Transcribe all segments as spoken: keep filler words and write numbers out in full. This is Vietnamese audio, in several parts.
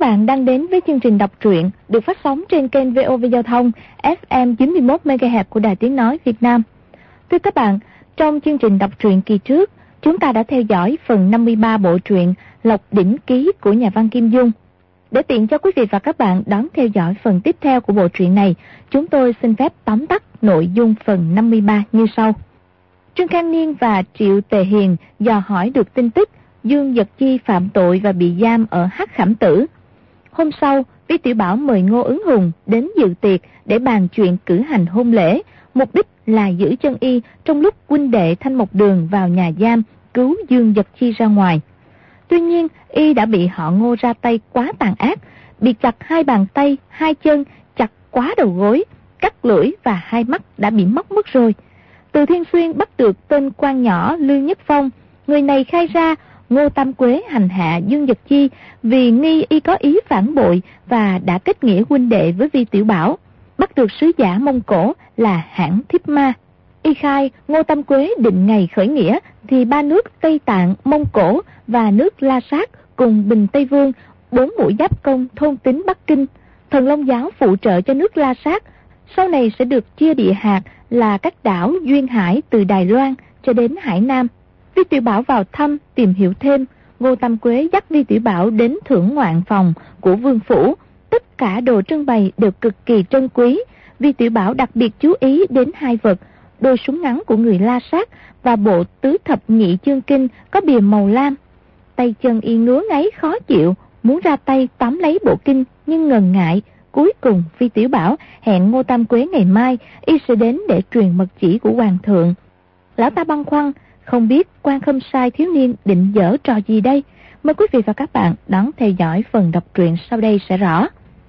bạn đang đến với chương trình đọc truyện được phát sóng trên kênh vê o vê Giao thông ép em chín mươi mốt mê ga héc của Đài Tiếng Nói Việt Nam. Thưa các bạn, trong chương trình đọc truyện kỳ trước, chúng ta đã theo dõi phần năm mươi ba bộ truyện Lộc Đỉnh Ký của nhà văn Kim Dung. Để tiện cho quý vị và các bạn đón theo dõi phần tiếp theo của bộ truyện này, chúng tôi xin phép tóm tắt nội dung phần năm mươi ba như sau. Trương Khang Niên và Triệu Tề Hiền dò hỏi được tin tức Dương Dật Chi phạm tội và bị giam ở Hắc Khảm Tử. Hôm sau, Vi Tiểu Bảo mời Ngô Ứng Hùng đến dự tiệc để bàn chuyện cử hành hôn lễ, mục đích là giữ chân y trong lúc huynh đệ Thanh Mộc Đường vào nhà giam cứu Dương Dật Chi ra ngoài. Tuy nhiên, y đã bị họ Ngô ra tay quá tàn ác, bị chặt hai bàn tay, hai chân, chặt quá đầu gối, cắt lưỡi và hai mắt đã bị móc mất rồi. Từ Thiên Xuyên bắt được tên quan nhỏ Lư Nhất Phong, người này khai ra Ngô Tam Quế hành hạ Dương Dật Chi vì nghi y có ý phản bội và đã kết nghĩa huynh đệ với Vi Tiểu Bảo, bắt được sứ giả Mông Cổ là Hãn Thiếp Ma. Y khai Ngô Tam Quế định ngày khởi nghĩa thì ba nước Tây Tạng, Mông Cổ và nước La Sát cùng Bình Tây Vương, bốn mũi giáp công thôn tính Bắc Kinh, Thần Long giáo phụ trợ cho nước La Sát, sau này sẽ được chia địa hạt là các đảo duyên hải từ Đài Loan cho đến Hải Nam. Vi Tiểu Bảo vào thăm tìm hiểu thêm, Ngô Tam Quế dắt Vi Tiểu Bảo đến thưởng ngoạn phòng của vương phủ, tất cả đồ trưng bày đều cực kỳ trân quý. Vi Tiểu Bảo đặc biệt chú ý đến hai vật, đôi súng ngắn của người La Sát và bộ tứ thập nhị chương kinh có bìa màu lam. Tay chân y ngứa ngáy khó chịu, muốn ra tay tóm lấy bộ kinh nhưng ngần ngại. Cuối cùng Vi Tiểu Bảo hẹn Ngô Tam Quế ngày mai y sẽ đến để truyền mật chỉ của hoàng thượng. Lão ta băn khoăn không biết Quan Khâm Sai thiếu niên định giở trò gì đây. Mời quý vị và các bạn đón theo dõi phần đọc truyện sau đây sẽ rõ.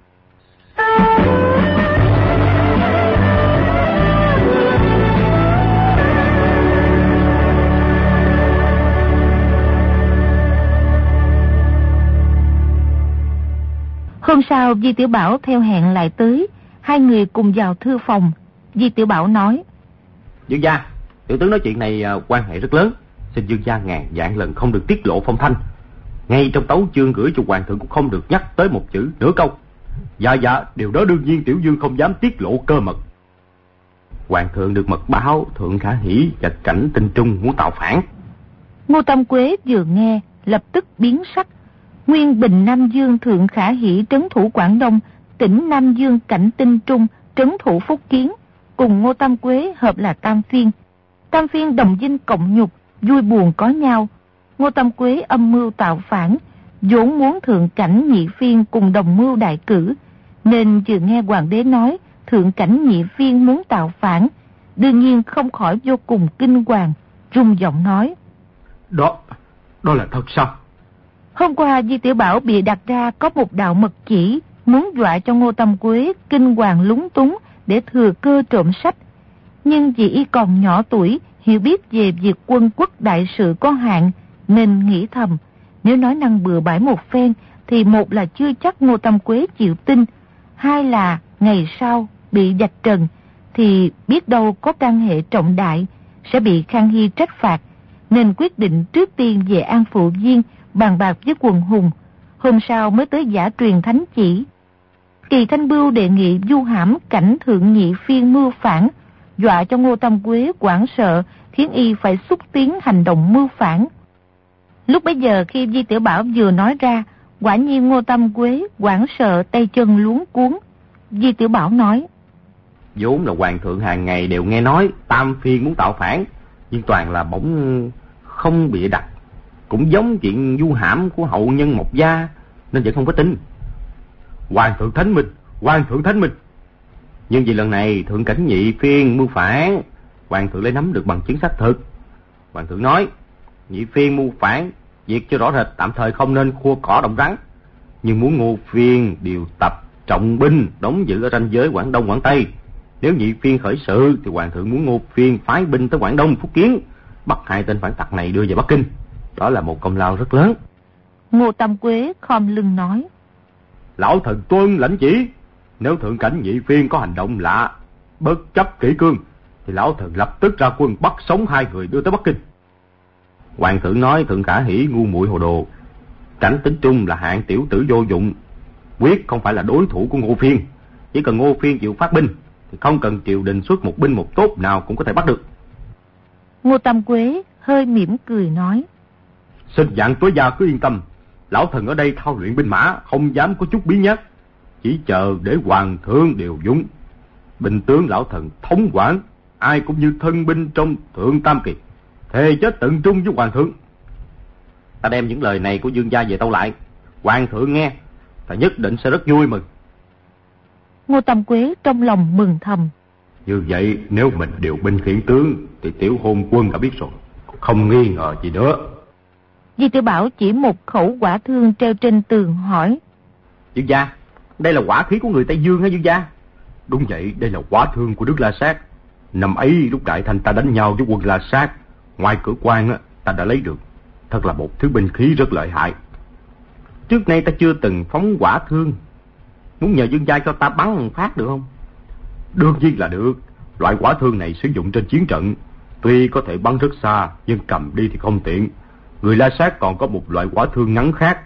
Hôm sau Vi Tiểu Bảo theo hẹn lại tới, hai người cùng vào thư phòng. Vi Tiểu Bảo nói: Dương gia, tiểu tướng nói chuyện này uh, quan hệ rất lớn, xin dương gia ngàn vạn lần không được tiết lộ phong thanh. Ngay trong tấu chương gửi cho hoàng thượng cũng không được nhắc tới một chữ nửa câu. Dạ dạ, điều đó đương nhiên tiểu dương không dám tiết lộ cơ mật. Hoàng thượng được mật báo Thượng Khả Hỷ và Cảnh Tinh Trung muốn tạo phản. Ngô Tam Quế vừa nghe lập tức biến sắc. Nguyên Bình Nam Dương Thượng Khả Hỷ trấn thủ Quảng Đông, tỉnh Nam Dương Cảnh Tinh Trung trấn thủ Phúc Kiến, cùng Ngô Tam Quế hợp là Tam Phiên. Tam Phiên đồng dinh cộng nhục, vui buồn có nhau. Ngô Tam Quế âm mưu tạo phản, vốn muốn Thượng Cảnh Nhị Phiên cùng đồng mưu đại cử, nên vừa nghe hoàng đế nói Thượng Cảnh Nhị Phiên muốn tạo phản, đương nhiên không khỏi vô cùng kinh hoàng, rung giọng nói: Đó, đó là thật sao? Hôm qua Vi Tiểu Bảo bị đặt ra có một đạo mật chỉ, muốn dọa cho Ngô Tam Quế kinh hoàng lúng túng để thừa cơ trộm sách. Nhưng vì y còn nhỏ tuổi, hiểu biết về việc quân quốc đại sự có hạn, nên nghĩ thầm, nếu nói năng bừa bãi một phen, thì một là chưa chắc Ngô Tam Quế chịu tin, hai là ngày sau bị vạch trần, thì biết đâu có căn hệ trọng đại, sẽ bị Khang Hy trách phạt, nên quyết định trước tiên về An Phụ Viên, bàn bạc với quần hùng, hôm sau mới tới giả truyền thánh chỉ. Kỳ Thanh Bưu đề nghị du hãm Cảnh Thượng Nhị Phiên mưu phản, dọa cho Ngô Tam Quế hoảng sợ, khiến y phải xúc tiến hành động mưu phản. Lúc bấy giờ khi Vi Tiểu Bảo vừa nói ra, quả nhiên Ngô Tam Quế hoảng sợ, tay chân luống cuống. Vi Tiểu Bảo nói: Vốn là hoàng thượng hàng ngày đều nghe nói Tam Phiên muốn tạo phản, nhưng toàn là bỗng không bị đặt, cũng giống chuyện du hãm của hậu nhân Mộc Gia, nên vẫn không có tin. Hoàng thượng thánh minh, hoàng thượng thánh minh. Nhưng vì lần này Thượng Cảnh Nhị Phiên mưu phản, hoàng thượng lấy nắm được bằng chứng xác thực. Hoàng thượng nói Nhị Phiên mưu phản, việc cho rõ rệt tạm thời không nên khua cỏ động rắn, nhưng muốn Ngô Phiên điều tập trọng binh đóng giữ ở ranh giới Quảng Đông Quảng Tây. Nếu Nhị Phiên khởi sự thì hoàng thượng muốn Ngô Phiên phái binh tới Quảng Đông Phúc Kiến, bắt hai tên phản tặc này đưa về Bắc Kinh. Đó là một công lao rất lớn. Ngô Tam Quế khom lưng nói: Lão thần tuân lãnh chỉ. Nếu Thượng Cảnh Nhị Phiên có hành động lạ, bất chấp kỷ cương, thì lão thần lập tức ra quân bắt sống hai người đưa tới Bắc Kinh. Hoàng thượng nói Thượng Khả Hỷ ngu muội hồ đồ, Cảnh Tính Trung là hạng tiểu tử vô dụng, quyết không phải là đối thủ của Ngô Phiên. Chỉ cần Ngô Phiên chịu phát binh thì không cần triều đình xuất một binh một tốt nào cũng có thể bắt được. Ngô Tam Quế hơi mỉm cười nói: Xin dặn Tuế gia cứ yên tâm, lão thần ở đây thao luyện binh mã, không dám có chút biến nhát, chỉ chờ để hoàng thượng điều dũng. Binh tướng lão thần thống quản, ai cũng như thân binh trong Thượng Tam Kỳ, thề chết tận trung với hoàng thượng. Ta đem những lời này của Dương gia về tâu lại, hoàng thượng nghe, ta nhất định sẽ rất vui mừng. Ngô Tam Quế trong lòng mừng thầm. Như vậy nếu mình điều binh khiển tướng thì Tiểu Hôn quân đã biết rồi, không nghi ngờ gì nữa. Di Tiểu Bảo chỉ một khẩu quả thương treo trên tường hỏi: Dương gia, đây là quả khí của người Tây Dương hả Dương gia? Đúng vậy, đây là quả thương của Đức La Sát. Năm ấy lúc Đại Thanh ta đánh nhau với quân La Sát, ngoài cửa quan ta đã lấy được. Thật là một thứ binh khí rất lợi hại. Trước nay ta chưa từng phóng quả thương, muốn nhờ Dương gia cho ta bắn một phát được không? Đương nhiên là được. Loại quả thương này sử dụng trên chiến trận, tuy có thể bắn rất xa, nhưng cầm đi thì không tiện. Người La Sát còn có một loại quả thương ngắn khác.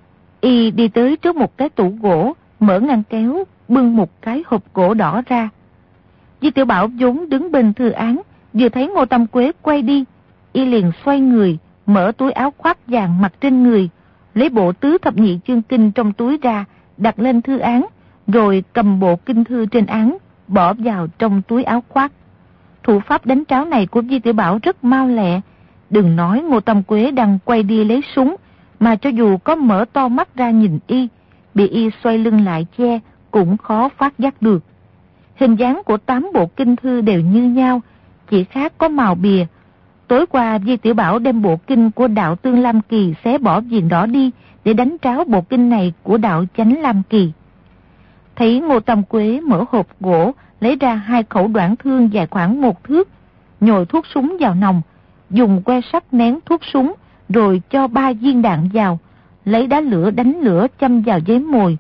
Y đi tới trước một cái tủ gỗ, mở ngăn kéo, bưng một cái hộp gỗ đỏ ra. Di Tiểu Bảo vốn đứng bên thư án, vừa thấy Ngô Tam Quế quay đi, y liền xoay người, mở túi áo khoác vàng mặc trên người, lấy bộ tứ thập nhị chương kinh trong túi ra, đặt lên thư án, rồi cầm bộ kinh thư trên án, bỏ vào trong túi áo khoác. Thủ pháp đánh tráo này của Di Tiểu Bảo rất mau lẹ. Đừng nói Ngô Tam Quế đang quay đi lấy súng, mà cho dù có mở to mắt ra nhìn y, bị y xoay lưng lại che, cũng khó phát giác được. Hình dáng của tám bộ kinh thư đều như nhau, chỉ khác có màu bìa. Tối qua Di Tiểu Bảo đem bộ kinh của đạo Tương Lam Kỳ xé bỏ viền đỏ đi để đánh tráo bộ kinh này của đạo Chánh Lam Kỳ. Thấy Ngô Tam Quế mở hộp gỗ, lấy ra hai khẩu đoạn thương dài khoảng một thước, nhồi thuốc súng vào nòng, dùng que sắt nén thuốc súng, rồi cho ba viên đạn vào, lấy đá lửa đánh lửa châm vào giấy mồi.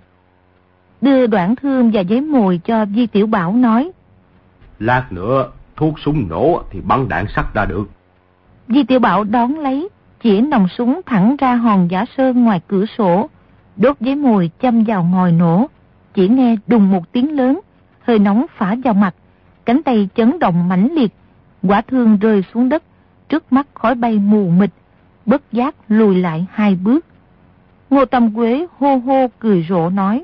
Đưa đoạn thương và giấy mồi cho Di Tiểu Bảo nói: Lát nữa thuốc súng nổ thì bắn đạn sắt ra được. Di Tiểu Bảo đón lấy, chỉ nòng súng thẳng ra hòn Giả Sơn ngoài cửa sổ, đốt giấy mồi châm vào ngòi nổ. Chỉ nghe đùng một tiếng lớn, hơi nóng phả vào mặt, cánh tay chấn động mãnh liệt, quả thương rơi xuống đất, trước mắt khói bay mù mịt, bất giác lùi lại hai bước. Ngô Tam Quế hô hô cười rộ nói: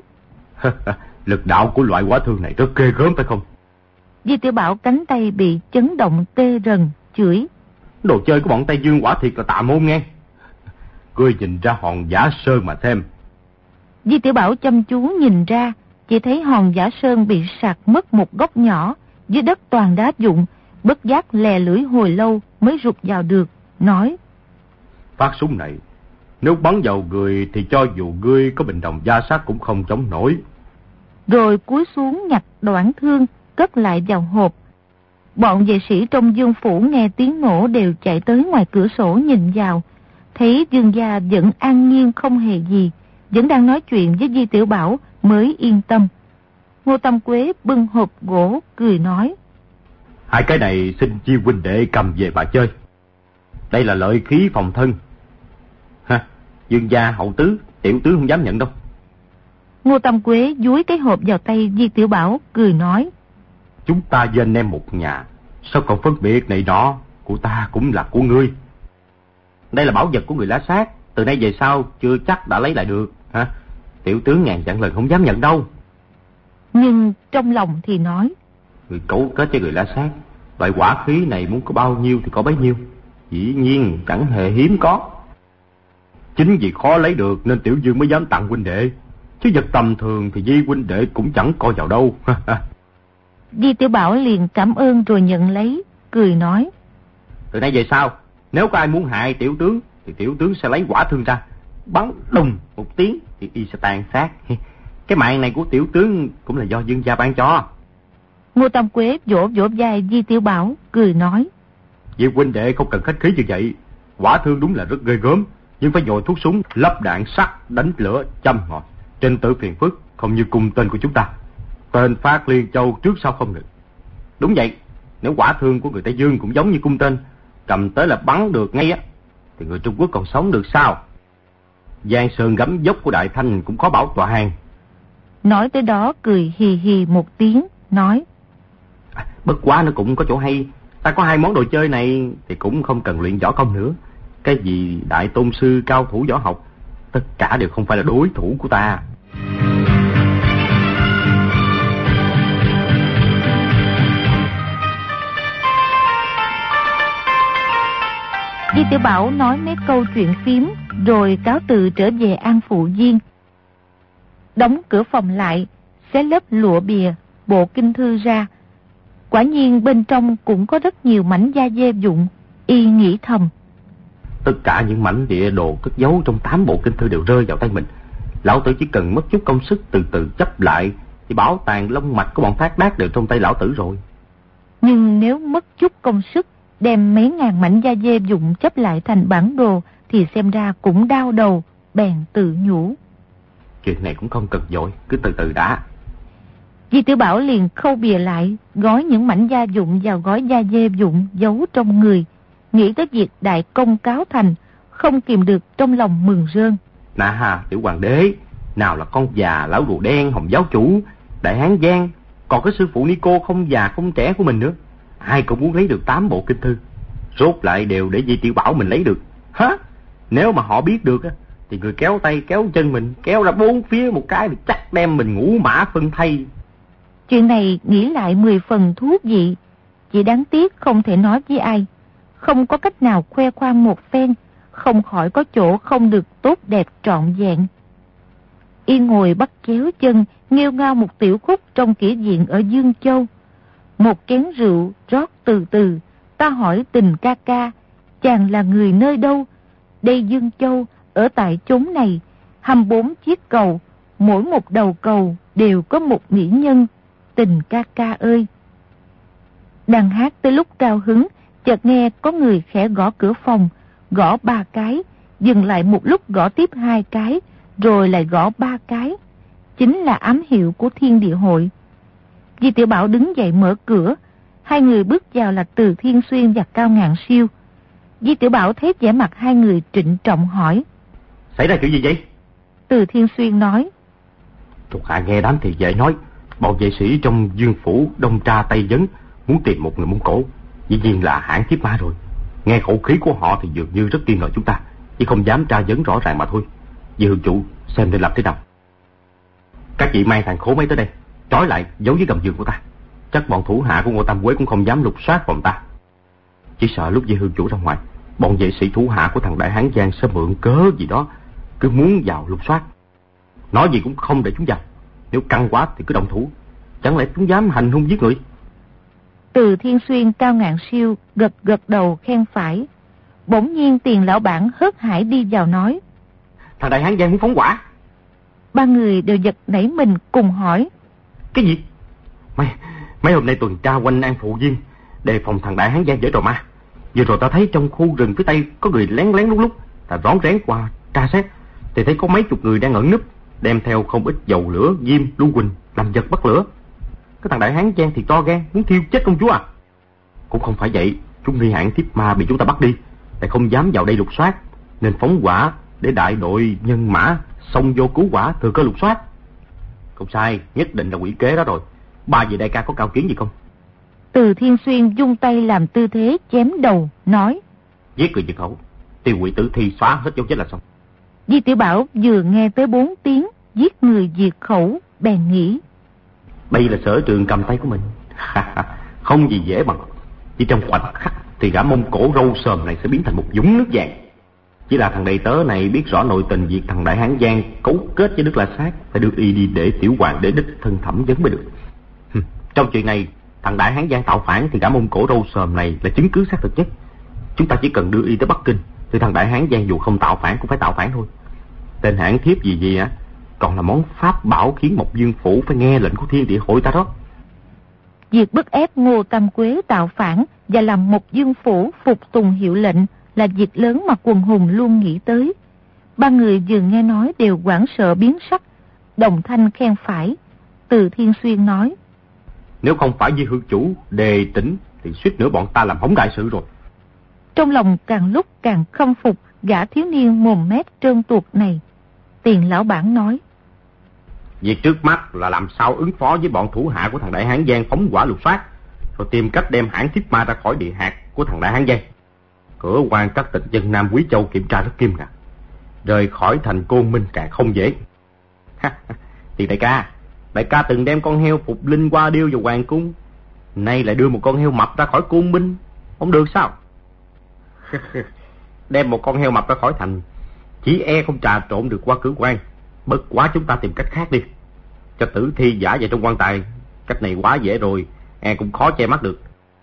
Lực đạo của loại quả thương này rất ghê gớm phải không? Di Tiểu Bảo cánh tay bị chấn động tê rần, chửi: Đồ chơi của bọn Tây Dương quả thiệt là tà môn nghe. Ngươi nhìn ra hòn Giả Sơn mà xem. Di Tiểu Bảo chăm chú nhìn ra, chỉ thấy hòn Giả Sơn bị sạt mất một góc nhỏ, dưới đất toàn đá vụn, bất giác lè lưỡi hồi lâu mới rụt vào được, nói: Phát súng này, nếu bắn vào người thì cho dù ngươi có bình đồng da sắt cũng không chống nổi. Rồi cúi xuống nhặt đoạn thương, cất lại vào hộp. Bọn vệ sĩ trong Dương phủ nghe tiếng nổ đều chạy tới ngoài cửa sổ nhìn vào, thấy Dương gia vẫn an nhiên không hề gì, vẫn đang nói chuyện với Di Tiểu Bảo mới yên tâm. Ngô Tam Quế bưng hộp gỗ cười nói: Hai cái này xin chi huynh đệ cầm về mà chơi. Đây là lợi khí phòng thân. Ha, Dương gia hậu tứ, tiểu tứ không dám nhận đâu. Ngô Tam Quế dúi cái hộp vào tay Di Tiểu Bảo, cười nói: Chúng ta với anh em một nhà, sao còn phân biệt này nọ, của ta cũng là của ngươi. Đây là bảo vật của người La Sát, từ nay về sau chưa chắc đã lấy lại được. Hả? Tiểu tướng ngàn dặn lần không dám nhận đâu. Nhưng trong lòng thì nói: Người cấu kết cho người La Sát, loại quả khí này muốn có bao nhiêu thì có bấy nhiêu, dĩ nhiên chẳng hề hiếm có. Chính vì khó lấy được nên Tiểu Dương mới dám tặng huynh đệ, chứ vật tầm thường thì Di huynh đệ cũng chẳng coi vào đâu. Di Tiểu Bảo liền cảm ơn rồi nhận lấy, cười nói: Từ nay về sau, nếu có ai muốn hại tiểu tướng thì tiểu tướng sẽ lấy quả thương ra, bắn đùng một tiếng thì y sẽ tàn sát. Cái mạng này của tiểu tướng cũng là do Dương gia ban cho. Ngô Tam Quế vỗ vỗ vai Di Tiểu Bảo, cười nói: Di huynh đệ không cần khách khí như vậy. Quả thương đúng là rất ghê gớm, nhưng phải nhồi thuốc súng, lắp đạn sắt, đánh lửa, châm ngòi. Trên tử phiền phức, không như cung tên của chúng ta, tên phát liên châu trước sau không ngừng. Đúng vậy, nếu quả thương của người Tây Dương cũng giống như cung tên, cầm tới là bắn được ngay á, thì người Trung Quốc còn sống được sao? Giang sơn gấm dốc của Đại Thanh cũng khó bảo toàn. Nói tới đó cười hì hì một tiếng, nói: À, bất quá nó cũng có chỗ hay. Ta có hai món đồ chơi này thì cũng không cần luyện võ công nữa. Cái gì đại tôn sư, cao thủ võ học, tất cả đều không phải là đối thủ của ta. Di Tiểu Bảo nói mấy câu chuyện phím rồi cáo từ trở về An Phụ Viên. Đóng cửa phòng lại, xé lớp lụa bìa, bộ kinh thư ra. Quả nhiên bên trong cũng có rất nhiều mảnh da dê vụn. Y nghĩ thầm: tất cả những mảnh địa đồ cất giấu trong tám bộ kinh thư đều rơi vào tay mình. Lão tử chỉ cần mất chút công sức từ từ chấp lại thì bảo tàng long mạch của bọn Thác Đác đều trong tay lão tử rồi. Nhưng nếu mất chút công sức đem mấy ngàn mảnh da dê vụn chấp lại thành bản đồ thì xem ra cũng đau đầu, bèn tự nhủ: chuyện này cũng không cần vội, cứ từ từ đã. Di Tiểu Bảo liền khâu bìa lại, gói những mảnh da vụn vào gói da dê vụn giấu trong người, nghĩ tới việc đại công cáo thành, không kìm được trong lòng mừng rơn. Nà ha, tiểu hoàng đế, nào là con già lão rùa đen Hồng giáo chủ, đại hán Giang, còn cái sư phụ Nico không già không trẻ của mình nữa. Ai cũng muốn lấy được tám bộ kinh thư, rốt lại đều để Di Tiểu Bảo mình lấy được. Hả? Nếu mà họ biết được thì người kéo tay kéo chân mình, kéo ra bốn phía một cái thì chắc đem mình ngũ mã phân thây. Chuyện này nghĩ lại mười phần thú vị, chỉ đáng tiếc không thể nói với ai, không có cách nào khoe khoang một phen, không khỏi có chỗ không được tốt đẹp trọn vẹn. Y ngồi bắt chéo chân, nghêu ngao một tiểu khúc trong kỷ viện ở Dương Châu. Một chén rượu rót từ từ, ta hỏi tình ca ca, chàng là người nơi đâu? Đây Dương Châu, ở tại chốn này, hai mươi bốn chiếc cầu, mỗi một đầu cầu đều có một mỹ nhân, tình ca ca ơi. Đang hát tới lúc cao hứng, chợt nghe có người khẽ gõ cửa phòng, gõ ba cái, dừng lại một lúc gõ tiếp hai cái, rồi lại gõ ba cái. Chính là ám hiệu của Thiên Địa Hội. Di Tiểu Bảo đứng dậy mở cửa, hai người bước vào là Từ Thiên Xuyên và Cao Ngạn Siêu. Di Tiểu Bảo thấy vẻ mặt hai người trịnh trọng hỏi: xảy ra chuyện gì vậy? Từ Thiên Xuyên nói: thuộc hạ nghe đám thì dễ nói, bọn vệ sĩ trong Dương phủ Đông Tra Tây Vấn muốn tìm một người Mông Cổ, dĩ nhiên là hãng Thiếp Ma rồi. Nghe khẩu khí của họ thì dường như rất nghi ngờ chúng ta, chứ không dám tra vấn rõ ràng mà thôi. Vì hương chủ xem nên làm thế nào. Các vị mang thằng khố mấy tới đây, trói lại giấu dưới gầm giường của ta. Chắc bọn thủ hạ của Ngô Tam Quế cũng không dám lục soát phòng ta. Chỉ sợ lúc Di hương chủ ra ngoài, bọn vệ sĩ thủ hạ của thằng đại hán Giang sẽ mượn cớ gì đó, cứ muốn vào lục soát. Nói gì cũng không để chúng vào. Nếu căng quá thì cứ động thủ. Chẳng lẽ chúng dám hành hung giết người? Từ Thiên Xuyên, Cao Ngạn Siêu gật gật đầu khen phải. Bỗng nhiên Tiền lão bản hớt hải đi vào nói: thằng đại hán Giang muốn phóng hỏa. Ba người đều giật nảy mình cùng hỏi: cái gì? Mấy, mấy hôm nay tuần tra quanh An Phụ Viên, đề phòng thằng đại hán Giang giở trò ma. Vừa rồi ta thấy trong khu rừng phía tây có người lén lén lúc lúc, ta rón rén qua tra xét thì thấy có mấy chục người đang ẩn núp, đem theo không ít dầu lửa, diêm, lưu huỳnh làm vật bắt lửa. Cái thằng đại hán Giang thì to gan, muốn thiêu chết công chúa à? Cũng không phải vậy, chúng nghi hãng Thiếp Ma bị chúng ta bắt đi, tại không dám vào đây lục soát, nên phóng hỏa để đại đội nhân mã xông vô cứu hỏa, thừa cơ lục soát. Không sai, nhất định là quỷ kế đó rồi. Ba vị đại ca có cao kiến gì không? Từ Thiên Xuyên dung tay làm tư thế chém đầu, nói: giết người diệt khẩu, tiêu hủy tử thi, xóa hết dấu vết là xong. Di Tiểu Bảo vừa nghe tới bốn tiếng giết người diệt khẩu, bèn nghĩ: đây là sở trường cầm tay của mình. Không gì dễ bằng. Chỉ trong khoảnh khắc thì gã Mông Cổ râu sờm này sẽ biến thành một vũng nước vàng. Chỉ là thằng đầy tớ này biết rõ nội tình việc thằng đại hán Giang cấu kết với Đức La Sát, phải đưa y đi để tiểu hoàng để đích thân thẩm vấn mới được. Trong chuyện này, thằng đại hán Giang tạo phản thì gã Mông Cổ râu sờm này là chứng cứ xác thực nhất. Chúng ta chỉ cần đưa y tới Bắc Kinh thì thằng đại hán Giang dù không tạo phản cũng phải tạo phản thôi. Tên hãng Thiếp gì gì á, còn là món pháp bảo khiến một Dương phủ phải nghe lệnh của Thiên Địa Hội ta đó. Việc bức ép Ngô Tam Quế tạo phản và làm một Dương phủ phục tùng hiệu lệnh là việc lớn mà quần hùng luôn nghĩ tới. Ba người vừa nghe nói đều hoảng sợ biến sắc, đồng thanh khen phải. Từ Thiên Xuyên nói: nếu không phải Di hương chủ đề tỉnh thì suýt nữa bọn ta làm hỏng đại sự rồi. Trong lòng càng lúc càng khâm phục gã thiếu niên mồm mép trơn tuột này. Tiền lão bản nói: Việc trước mắt là làm sao ứng phó với bọn thủ hạ của thằng Đại Hán Giang phóng hỏa lục soát, rồi tìm cách đem hãng Thiếp Ma ra khỏi địa hạt của thằng Đại Hán Giang. Cửa quan các tỉnh dân Nam Quý Châu kiểm tra rất nghiêm ngặt, rời khỏi thành Côn Minh càng không dễ. Thì đại ca, đại ca từng đem con heo Phục Linh qua điêu vào hoàng cung, nay lại đưa một con heo mập ra khỏi Côn Minh, không được sao? Đem một con heo mập ra khỏi thành, chỉ e không trà trộn được qua cửa quan. Bất quá chúng ta tìm cách khác đi, cho tử thi giả vào trong quan tài. Cách này quá dễ rồi, e cũng khó che mắt được.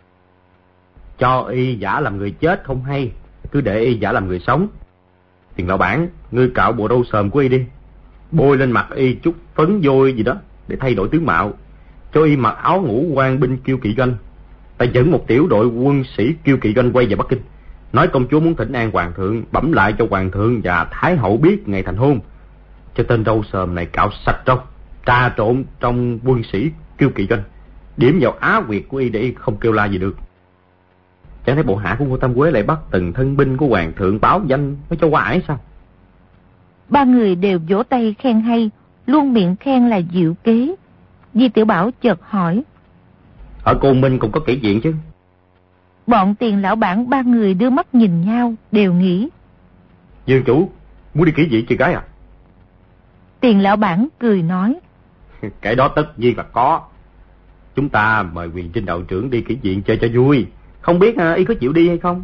Cho y giả làm người chết không hay, cứ để y giả làm người sống. Tiền lão bản, ngươi cạo bộ râu sờm của y đi, bôi lên mặt y chút phấn vôi gì đó để thay đổi tướng mạo, cho y mặc áo ngũ quan binh Kiêu Kỵ Doanh. Ta dẫn một tiểu đội quân sĩ Kiêu Kỵ Doanh quay về Bắc Kinh, nói công chúa muốn thỉnh an hoàng thượng, bẩm lại cho hoàng thượng và thái hậu biết ngày thành hôn. Cho tên râu sờm này cạo sạch râu, trà trộn trong quân sĩ Kiêu Kỵ Doanh, điểm vào á quyệt của y để y không kêu la gì được. Chẳng thấy bộ hạ của Ngô Tam Quế lại bắt từng thân binh của hoàng thượng báo danh mới cho qua ải sao? Ba người đều vỗ tay khen hay, luôn miệng khen là diệu kế. Di Tiểu Bảo chợt hỏi: Ở Côn Minh cũng có kỹ viện chứ? Bọn Tiền lão bản ba người đưa mắt nhìn nhau, đều nghĩ: Dương chủ muốn đi kỹ viện chơi gái à? Tiền lão bản cười nói: Cái đó tất nhiên là có. Chúng ta mời Quyền Trinh đạo trưởng đi kỹ viện chơi cho vui, không biết à, y có chịu đi hay không?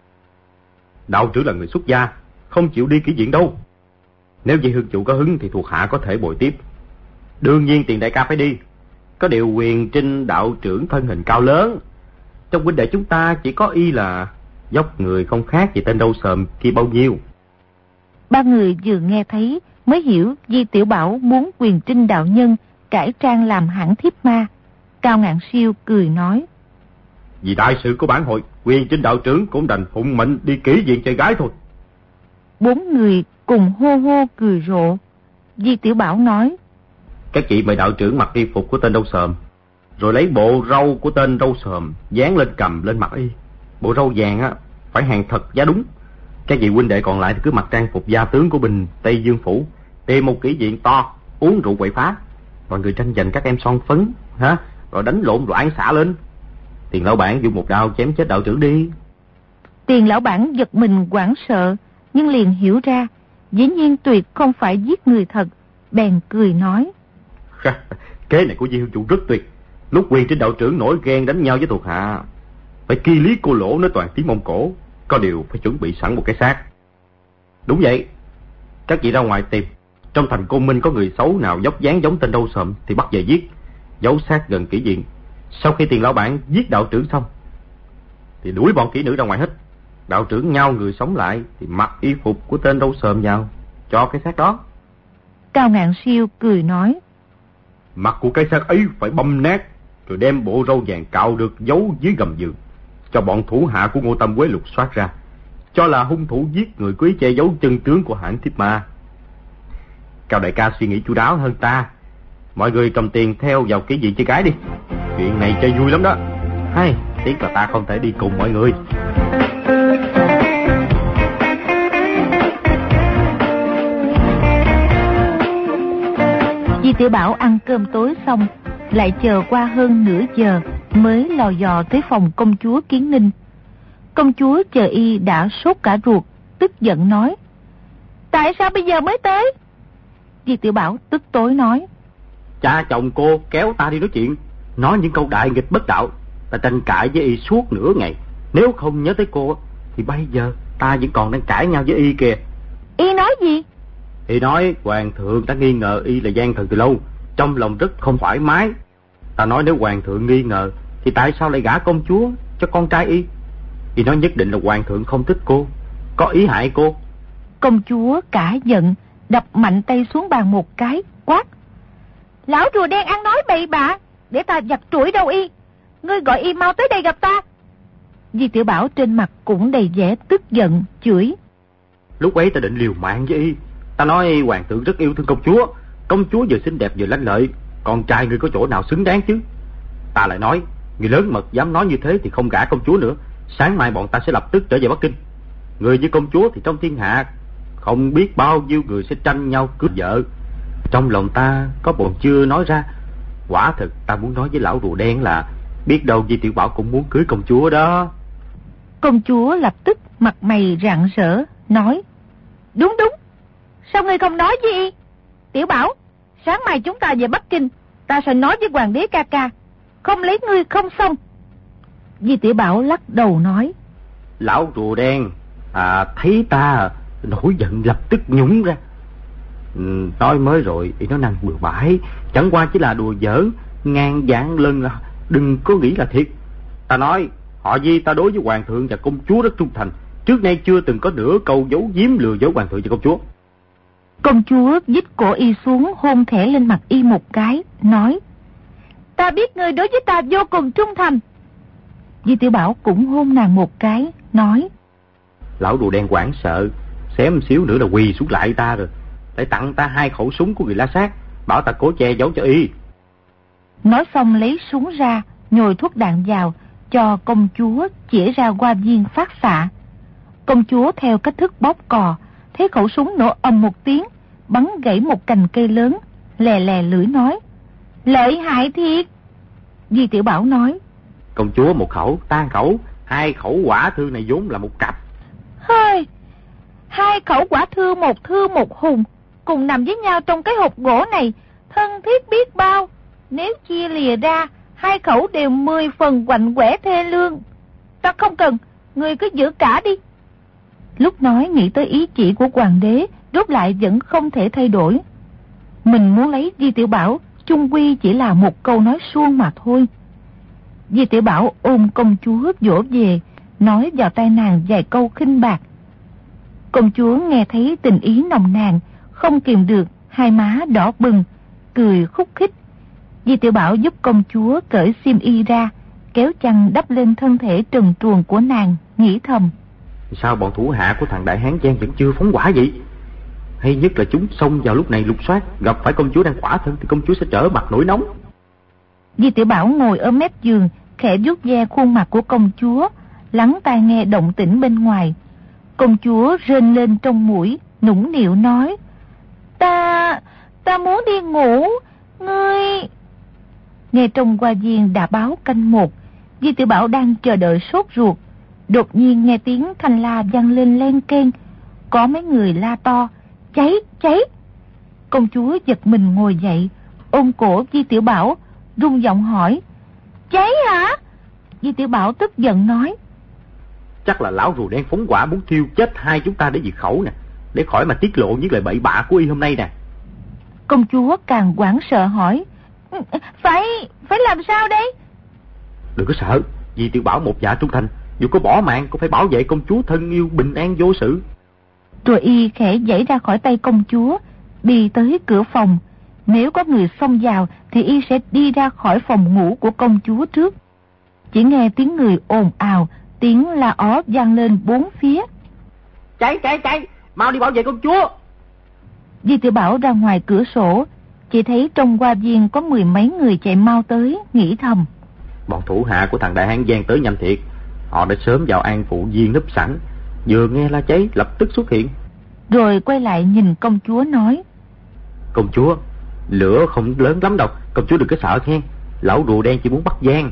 Đạo trưởng là người xuất gia, không chịu đi kỹ viện đâu. Nếu Di Hương chủ có hứng thì thuộc hạ có thể bồi tiếp. Đương nhiên Tiền đại ca phải đi. Có điều Quyền Trinh đạo trưởng thân hình cao lớn, trong huynh đệ chúng ta chỉ có y là dốc người không khác gì tên râu sờm kia bao nhiêu. Ba người vừa nghe thấy mới hiểu Di Tiểu Bảo muốn Quyền Trinh đạo nhân cải trang làm hãng Thiếp Ma. Cao Ngạn Siêu cười nói: Vì đại sự của bản hội, Quyền Trinh đạo trưởng cũng đành phụng mệnh đi kỹ viện chơi gái thôi. Bốn người cùng hô hô cười rộ. Di Tiểu Bảo nói: Các chị mời đạo trưởng mặc y phục của tên râu sờm, rồi lấy bộ râu của tên râu sờm dán lên cầm lên mặt y. Bộ râu vàng á phải hàng thật giá đúng. Các vị huynh đệ còn lại thì cứ mặc trang phục gia tướng của Bình Tây Dương phủ, tìm một kỹ viện to, uống rượu quậy phá. Mọi người tranh giành các em son phấn, hả? Rồi đánh lộn loạn xả lên. Tiền lão bản dùng một đao chém chết đạo trưởng đi. Tiền lão bản giật mình hoảng sợ, nhưng liền hiểu ra dĩ nhiên tuyệt không phải giết người thật, bèn cười nói: Kế này của Di Hương chủ rất tuyệt. Lúc Quyền Trinh đạo trưởng nổi ghen đánh nhau với thuộc hạ, phải kỳ lý cô lỗ nói toàn tiếng Mông Cổ, có điều phải chuẩn bị sẵn một cái xác. Đúng vậy, các vị ra ngoài tìm, trong thành Côn Minh có người xấu nào dốc dáng giống tên râu sờm thì bắt về giết, giấu xác gần kỹ viện. Sau khi Tiền lão bản giết đạo trưởng xong thì đuổi bọn kỹ nữ ra ngoài hết. Đạo trưởng nhau người sống lại thì mặc y phục của tên râu sờm vào, cho cái xác đó. Cao Ngạn Siêu cười nói: Mặt của cái xác ấy phải băm nát, rồi đem bộ râu vàng cạo được giấu dưới gầm giường, cho bọn thủ hạ của Ngô Tam Quế lục soát ra, cho là hung thủ giết người quý che giấu chân tướng của hãng Thiếp Ma. Cao đại ca suy nghĩ chu đáo hơn ta. Mọi người cầm tiền theo vào cái viện chơi gái đi. Chuyện này chơi vui lắm đó. Hay, tiếc là ta không thể đi cùng mọi người. Di Tiểu Bảo ăn cơm tối xong, lại chờ qua hơn nửa giờ mới lò dò tới phòng công chúa Kiến Ninh. Công chúa chờ y đã sốt cả ruột, tức giận nói: Tại sao bây giờ mới tới? Di Tiểu Bảo tức tối nói: Cha chồng cô kéo ta đi nói chuyện, nói những câu đại nghịch bất đạo. Ta tranh cãi với y suốt nửa ngày. Nếu không nhớ tới cô thì bây giờ ta vẫn còn đang cãi nhau với y kìa. Y nói gì? Y nói hoàng thượng đã nghi ngờ y là gian thần từ lâu, trong lòng rất không thoải mái. Ta nói nếu hoàng thượng nghi ngờ thì tại sao lại gả công chúa cho con trai y? Y nói nhất định là hoàng thượng không thích cô, có ý hại cô. Công chúa cả giận, đập mạnh tay xuống bàn một cái, quát: Lão rùa đen ăn nói bậy bạ, để ta giặt trũi đầu y. Ngươi gọi y mau tới đây gặp ta. Di Tiểu Bảo trên mặt cũng đầy vẻ tức giận, chửi: Lúc ấy ta định liều mạng với y. Ta nói hoàng thượng rất yêu thương công chúa, công chúa vừa xinh đẹp vừa lanh lợi, con trai ngươi có chỗ nào xứng đáng chứ? Ta lại nói, người lớn mật dám nói như thế thì không gả công chúa nữa. Sáng mai bọn ta sẽ lập tức trở về Bắc Kinh. Người với công chúa thì trong thiên hạ không biết bao nhiêu người sẽ tranh nhau cướp vợ. Trong lòng ta có bồn chưa nói ra. Quả thực ta muốn nói với lão rùa đen là biết đâu Di Tiểu Bảo cũng muốn cưới công chúa đó. Công chúa lập tức mặt mày rạng rỡ, nói: Đúng đúng, sao ngươi không nói với y? Tiểu Bảo, sáng mai chúng ta về Bắc Kinh, ta sẽ nói với hoàng đế ca ca, không lấy ngươi không xong. Di Tiểu Bảo lắc đầu nói: Lão rùa đen à, thấy ta nổi giận lập tức nhúng ra. Ừ, nói mới rồi, y nói năng bừa bãi, chẳng qua chỉ là đùa giỡn, ngàn vạn lần là đừng có nghĩ là thiệt. Ta nói họ Di ta đối với hoàng thượng và công chúa rất trung thành, trước nay chưa từng có nửa câu giấu giếm lừa dối hoàng thượng và công chúa. Công chúa vít cổ y xuống, hôn khẽ lên mặt y một cái, nói: Ta biết ngươi đối với ta vô cùng trung thành. Di Tiểu Bảo cũng hôn nàng một cái, nói: Lão rùa đen hoảng sợ, xém xíu nữa là quỳ xuống lại ta rồi. Lại tặng ta hai khẩu súng của người La Sát, bảo ta cố che giấu cho y. Nói xong lấy súng ra, nhồi thuốc đạn vào, cho công chúa chĩa ra qua viên phát xạ. Công chúa theo cách thức bóp cò, thấy khẩu súng nổ ầm một tiếng, bắn gãy một cành cây lớn, lè lè lưỡi nói: Lợi hại thiệt. Di Tiểu Bảo nói: Công chúa một khẩu, ta khẩu, hai khẩu hỏa thư này vốn là một cặp. Hơi, hai khẩu hỏa thư, một thư một hùng, cùng nằm với nhau trong cái hộp gỗ này, thân thiết biết bao. Nếu chia lìa ra, hai khẩu đều mười phần quạnh quẻ thê lương. Ta không cần, ngươi cứ giữ cả đi. Lúc nói nghĩ tới ý chỉ của hoàng đế, rốt lại vẫn không thể thay đổi. Mình muốn lấy Di Tiểu Bảo, chung quy chỉ là một câu nói suông mà thôi. Di Tiểu Bảo ôm công chúa dỗ về, nói vào tai nàng vài câu khinh bạc. Công chúa nghe thấy tình ý nồng nàn, không kìm được, hai má đỏ bừng, cười khúc khích. Di Tiểu Bảo giúp công chúa cởi xiêm y ra, kéo chăn đắp lên thân thể trần truồng của nàng, nghĩ thầm: Sao bọn thủ hạ của thằng Đại Hán Giang vẫn chưa phóng hỏa vậy? Hay nhất là chúng xông vào lúc này lục soát, gặp phải công chúa đang khỏa thân thì công chúa sẽ trở mặt nổi nóng. Di Tiểu Bảo ngồi ở mép giường, khẽ vuốt ve khuôn mặt của công chúa, lắng tai nghe động tĩnh bên ngoài. Công chúa rên lên trong mũi, nũng nịu nói: Ta, ta muốn đi ngủ, ngươi... Nghe trong qua viên đã báo canh một, Di Tiểu Bảo đang chờ đợi sốt ruột. Đột nhiên nghe tiếng thanh la vang lên len keng, có mấy người la to: Cháy, cháy! Công chúa giật mình ngồi dậy, ôm cổ Di Tiểu Bảo, rung giọng hỏi: Cháy hả? Di Tiểu Bảo tức giận nói: Chắc là lão rùa đen phóng hỏa muốn thiêu chết hai chúng ta để diệt khẩu nè, để khỏi mà tiết lộ những lời bậy bạ của y hôm nay nè. Công chúa càng hoảng sợ hỏi: Phải, phải làm sao đây? Đừng có sợ, Di Tiểu Bảo một dạ trung thành, dù có bỏ mạng cũng phải bảo vệ công chúa thân yêu bình an vô sự. Rồi y khẽ giãy ra khỏi tay công chúa, đi tới cửa phòng. Nếu có người xông vào thì y sẽ đi ra khỏi phòng ngủ của công chúa trước. Chỉ nghe tiếng người ồn ào, tiếng la ó vang lên bốn phía. Cháy, cháy, cháy, mau đi bảo vệ công chúa. Di Tiểu Bảo ra ngoài cửa sổ, chỉ thấy trong hoa viên có mười mấy người chạy mau tới, nghĩ thầm: Bọn thủ hạ của thằng Đại Hán Giang tới nhanh thiệt. Họ đã sớm vào an phụ viên núp sẵn, vừa nghe la cháy lập tức xuất hiện. Rồi quay lại nhìn công chúa nói: Công chúa, lửa không lớn lắm đâu, công chúa đừng có sợ nghe. Lão rùa đen chỉ muốn bắt Giang.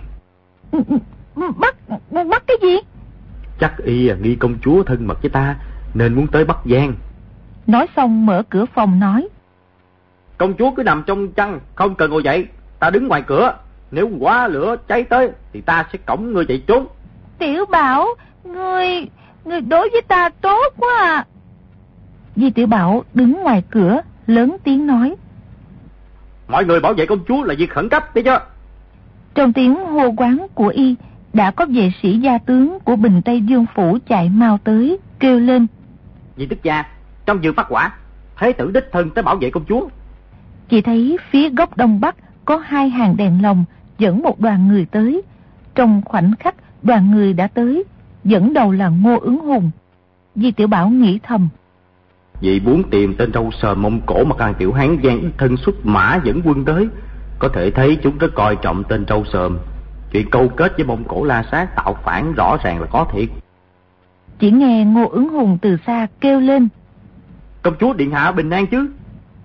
Bắt, bắt cái gì? Chắc y nghi công chúa thân mật với ta, nên muốn tới bắt Giang. Nói xong mở cửa phòng nói: Công chúa cứ nằm trong chăn, không cần ngồi dậy, ta đứng ngoài cửa. Nếu quá lửa cháy tới thì ta sẽ cõng ngươi chạy trốn. Tiểu Bảo, ngươi, ngươi đối với ta tốt quá à. Di Tiểu Bảo đứng ngoài cửa, lớn tiếng nói: Mọi người bảo vệ công chúa là việc khẩn cấp, thấy chưa? Trong tiếng hô quán của y, đã có vệ sĩ gia tướng của Bình Tây Dương Phủ chạy mau tới, kêu lên: Di tức gia, trong giường phát hỏa, thế tử đích thân tới bảo vệ công chúa. Chỉ thấy phía góc đông bắc có hai hàng đèn lồng dẫn một đoàn người tới. Trong khoảnh khắc đoàn người đã tới, dẫn đầu là Ngô Ứng Hùng. Di Tiểu Bảo nghĩ thầm: Vì muốn tìm tên râu sờm Mông Cổ mà càng Tiểu Hán Giang đích thân xuất mã dẫn quân tới, có thể thấy chúng rất coi trọng tên râu sờm. Chuyện câu kết với Mông Cổ La Sát tạo phản rõ ràng là có thiệt. Chỉ nghe Ngô Ứng Hùng từ xa kêu lên: Công chúa điện hạ bình an chứ?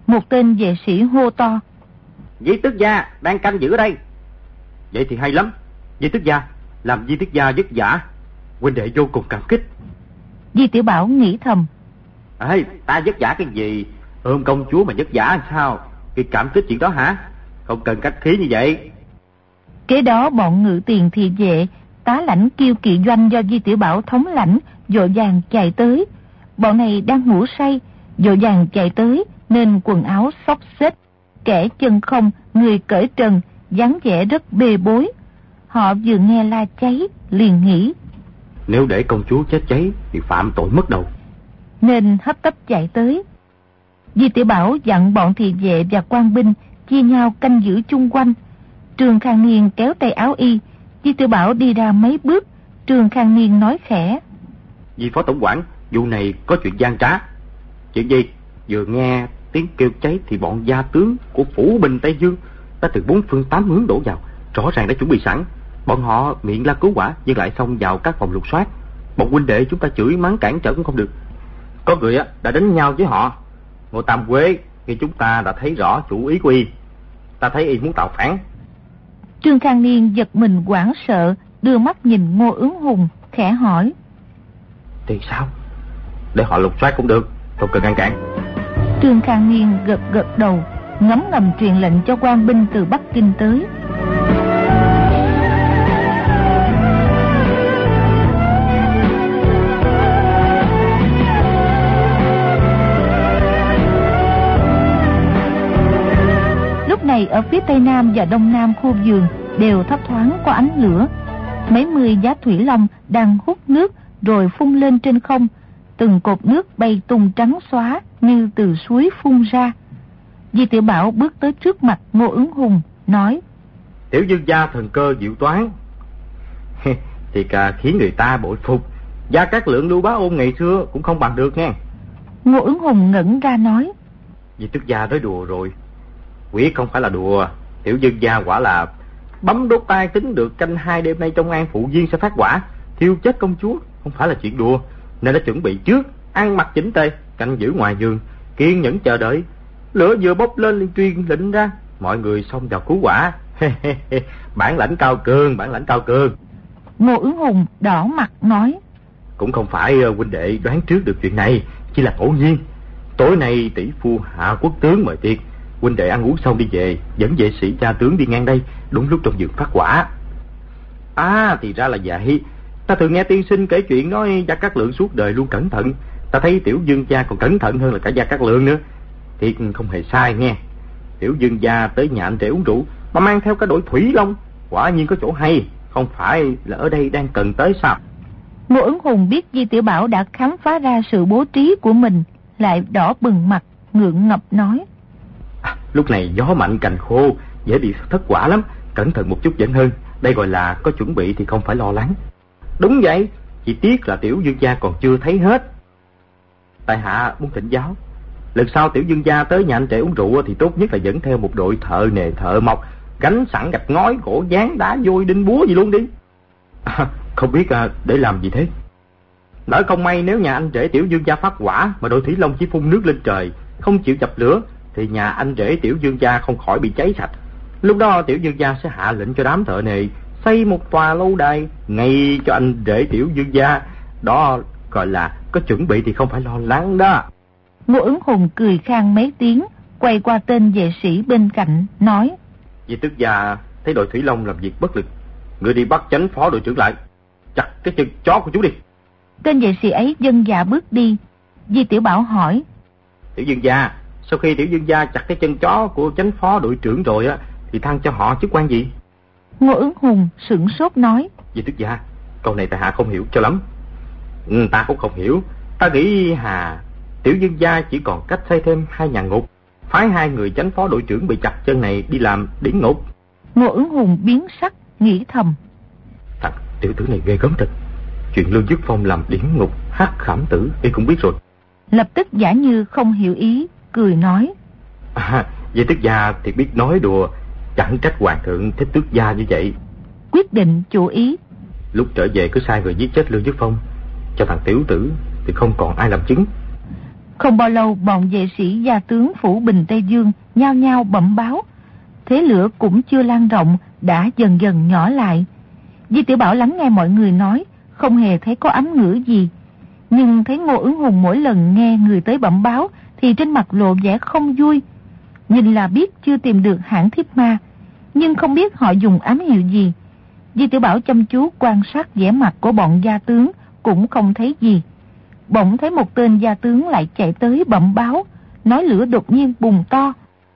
Một tên vệ sĩ hô to: Di tước gia đang canh giữ ở đây. Vậy thì hay lắm. Di tước gia, làm Di tước gia vất vả, huynh đệ vô cùng cảm kích. Di Tiểu Bảo nghĩ thầm: Ê, ta vất vả cái gì? Ôm công chúa mà vất vả sao? Cái cảm kích chuyện đó hả? Không cần cách khí như vậy. Kế đó bọn ngự tiền thị vệ, tá lãnh Kiêu Kỵ doanh do Di Tiểu Bảo thống lãnh vội vàng chạy tới. Bọn này đang ngủ say, vội vàng chạy tới nên quần áo xốc xếch, kẻ chân không, người cởi trần, dáng vẻ rất bê bối. Họ vừa nghe la cháy liền nghĩ: Nếu để công chúa chết cháy thì phạm tội mất đầu, nên hấp tấp chạy tới. Di Tiểu Bảo dặn bọn thị vệ và quan binh chia nhau canh giữ chung quanh. Trương Khang Niên kéo tay áo y. Di Tiểu Bảo đi ra mấy bước. Trương Khang Niên nói khẽ: Di phó tổng quản, vụ này có chuyện gian trá. Chuyện gì? Vừa nghe tiếng kêu cháy thì bọn gia tướng của phủ binh Tây Dương đã từ bốn phương tám hướng đổ vào, rõ ràng đã chuẩn bị sẵn. Bọn họ miệng la cứu hỏa, nhưng lại xông vào các phòng lục soát. Bọn huynh đệ chúng ta chửi mắng cản trở cũng không được. Có người á đã đánh nhau với họ. Ngô Tam Quế, khi chúng ta đã thấy rõ chủ ý của y, ta thấy y muốn tạo phản. Trương Khang Niên giật mình hoảng sợ, đưa mắt nhìn Ngô Ứng Hùng, khẽ hỏi: Thì sao? Để họ lục soát cũng được, không cần ngăn cản. Trương Khang Niên gật gật đầu, ngấm ngầm truyền lệnh cho quan binh từ Bắc Kinh tới. Lúc này ở phía tây nam và đông nam khu vườn đều thấp thoáng có ánh lửa. Mấy mươi giá thủy long đang hút nước rồi phun lên trên không. Từng cột nước bay tung trắng xóa như từ suối phun ra. Di Tiểu Bảo bước tới trước mặt Ngô Ứng Hùng, nói: Tiểu Dương gia thần cơ diệu toán. Thì cả khiến người ta bội phục. Gia Cát Lượng Lưu Bá Ôn ngày xưa cũng không bằng được nha. Ngô Ứng Hùng ngẩn ra nói: Di tước gia nói đùa rồi. Quyết không phải là đùa. Tiểu Dương gia quả là bấm đốt tay tính được canh hai đêm nay trong An Phụ Viên sẽ phát quả, thiêu chết công chúa, không phải là chuyện đùa. Nên đã chuẩn bị trước, ăn mặc chỉnh tề, canh giữ ngoài giường, kiên nhẫn chờ đợi. Lửa vừa bốc lên liền truyền lệnh ra, mọi người xông vào cứu quả. Bản lãnh cao cường, bản lãnh cao cường. Ngô Ứng Hùng đỏ mặt nói: Cũng không phải huynh đệ đoán trước được chuyện này, chỉ là ngẫu nhiên. Tối nay tỷ phu hạ quốc tướng mời tiệc, huynh đệ ăn uống xong đi về, dẫn vệ sĩ cha tướng đi ngang đây, đúng lúc trong giường phát quả. À, thì ra là vậy. Ta thường nghe tiên sinh kể chuyện nói Gia Cát Lượng suốt đời luôn cẩn thận. Ta thấy Tiểu Dương gia còn cẩn thận hơn là cả Gia Cát Lượng nữa. Thiệt không hề sai nghe. Tiểu Dương gia tới nhà anh rể uống rượu mà mang theo cả đội thủy long, quả nhiên có chỗ hay. Không phải là ở đây đang cần tới sao? Ngô Ứng Hùng biết Di Tiểu Bảo đã khám phá ra sự bố trí của mình, lại đỏ bừng mặt, ngượng ngập nói: À, lúc này gió mạnh cành khô, dễ bị thất quả lắm. Cẩn thận một chút vẫn hơn. Đây gọi là có chuẩn bị thì không phải lo lắng. Đúng vậy, chỉ tiếc là Tiểu Dương gia còn chưa thấy hết. Tại hạ muốn thỉnh giáo, lần sau Tiểu Dương gia tới nhà anh trẻ uống rượu thì tốt nhất là dẫn theo một đội thợ nề thợ mộc, gánh sẵn gạch ngói, gỗ dán, đá vôi, đinh búa gì luôn đi. À, không biết à, để làm gì thế? Lỡ không may nếu nhà anh rể Tiểu Dương gia phát quả mà đội thủy long chỉ phun nước lên trời, không chịu dập lửa, thì nhà anh rể Tiểu Dương gia không khỏi bị cháy sạch. Lúc đó Tiểu Dương gia sẽ hạ lệnh cho đám thợ nề xây một tòa lâu đài ngay cho anh rể Tiểu Dương gia. Đó gọi là có chuẩn bị thì không phải lo lắng đó. Ngô Ứng Hùng cười khang mấy tiếng, quay qua tên vệ sĩ bên cạnh nói: Di tước gia thấy đội thủy long làm việc bất lực, người đi bắt chánh phó đội trưởng lại, chặt cái chân chó của chú đi. Tên vệ sĩ ấy vâng dạ bước đi. Di Tiểu Bảo hỏi: Tiểu Dương gia, sau khi Tiểu Dương gia chặt cái chân chó của chánh phó đội trưởng rồi á, thì thăng cho họ chức quan gì? Ngô Ứng Hùng sửng sốt nói: Di tước gia, câu này tại hạ không hiểu cho lắm. Ừ, ta cũng không hiểu. Ta nghĩ hà Tiểu Dương gia chỉ còn cách xây thêm hai nhà ngục, phái hai người chánh phó đội trưởng bị chặt chân này đi làm điển ngục. Ngô Ứng Hùng biến sắc, nghĩ thầm: Thằng tiểu tử này ghê gớm thật. Chuyện Lưu Dứt Phong làm điển ngục hắc khảm tử y cũng biết rồi. Lập tức giả như không hiểu ý, cười nói: À, Di tước gia thì biết nói đùa, chẳng trách hoàng thượng thích tước gia như vậy. Quyết định chủ ý. Lúc trở về cứ sai người giết chết Lưu Dứt Phong, cho thằng tiểu tử thì không còn ai làm chứng. Không bao lâu, bọn vệ sĩ gia tướng phủ Bình Tây Dương nhao nhao bẩm báo. Thế lửa cũng chưa lan rộng, đã dần dần nhỏ lại. Di Tiểu Bảo lắng nghe mọi người nói, không hề thấy có ám ngữ gì. Nhưng thấy Ngô Ứng Hùng mỗi lần nghe người tới bẩm báo thì trên mặt lộ vẻ không vui. Nhìn là biết chưa tìm được hãng thiếp ma, nhưng không biết họ dùng ám hiệu gì. Di Tiểu Bảo chăm chú quan sát vẻ mặt của bọn gia tướng, cũng không thấy gì. Bỗng thấy một tên gia tướng lại chạy tới bẩm báo, nói lửa đột nhiên bùng to.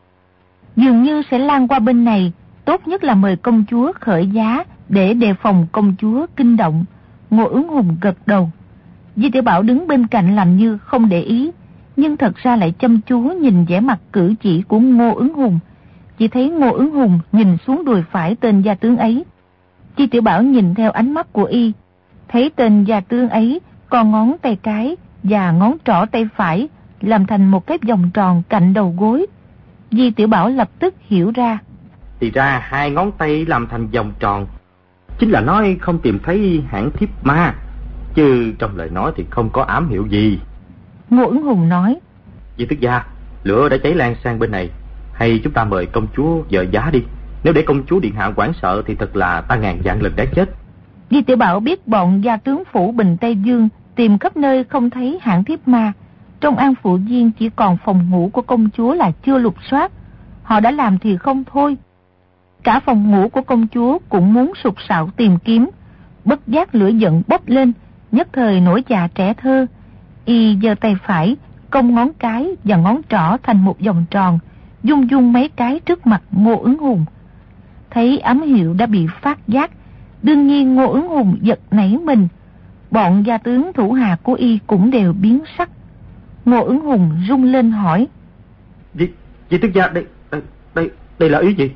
Dường như sẽ lan qua bên này, tốt nhất là mời công chúa khởi giá để đề phòng công chúa kinh động. Ngô Ứng Hùng gật đầu. Di Tiểu Bảo đứng bên cạnh làm như không để ý, nhưng thật ra lại chăm chú nhìn vẻ mặt cử chỉ của Ngô Ứng Hùng. Chỉ thấy Ngô Ứng Hùng nhìn xuống đùi phải tên gia tướng ấy. Di Tiểu Bảo nhìn theo ánh mắt của y, thấy tên gia tướng ấy còn ngón tay cái và ngón trỏ tay phải làm thành một cái vòng tròn cạnh đầu gối. Di Tiểu Bảo lập tức hiểu ra. Thì ra hai ngón tay làm thành vòng tròn chính là nói không tìm thấy hãng thiếp ma, chứ trong lời nói thì không có ám hiệu gì. Ngô Ứng Hùng nói: Di Tước gia, lửa đã cháy lan sang bên này, hay chúng ta mời công chúa dời giá đi. Nếu để công chúa điện hạ hoảng sợ thì thật là ta ngàn vạn lần đã chết. Di Tiểu Bảo biết bọn gia tướng phủ Bình Tây Dương tìm khắp nơi không thấy hãng thiếp ma. Trong An Phụ Viên chỉ còn phòng ngủ của công chúa là chưa lục soát. Họ đã làm thì không thôi. Cả phòng ngủ của công chúa cũng muốn sục sạo tìm kiếm. Bất giác lửa giận bốc lên, nhất thời nổi già trẻ thơ. Y giơ tay phải, cong ngón cái và ngón trỏ thành một vòng tròn, dung dung mấy cái trước mặt Ngô Ứng Hùng. Thấy ám hiệu đã bị phát giác, đương nhiên Ngô Ứng Hùng giật nảy mình. Bọn gia tướng thủ hạ của y cũng đều biến sắc. Ngô Ứng Hùng rung lên hỏi: Di, Di Tước gia, đây, đây, đây, đây là ý gì?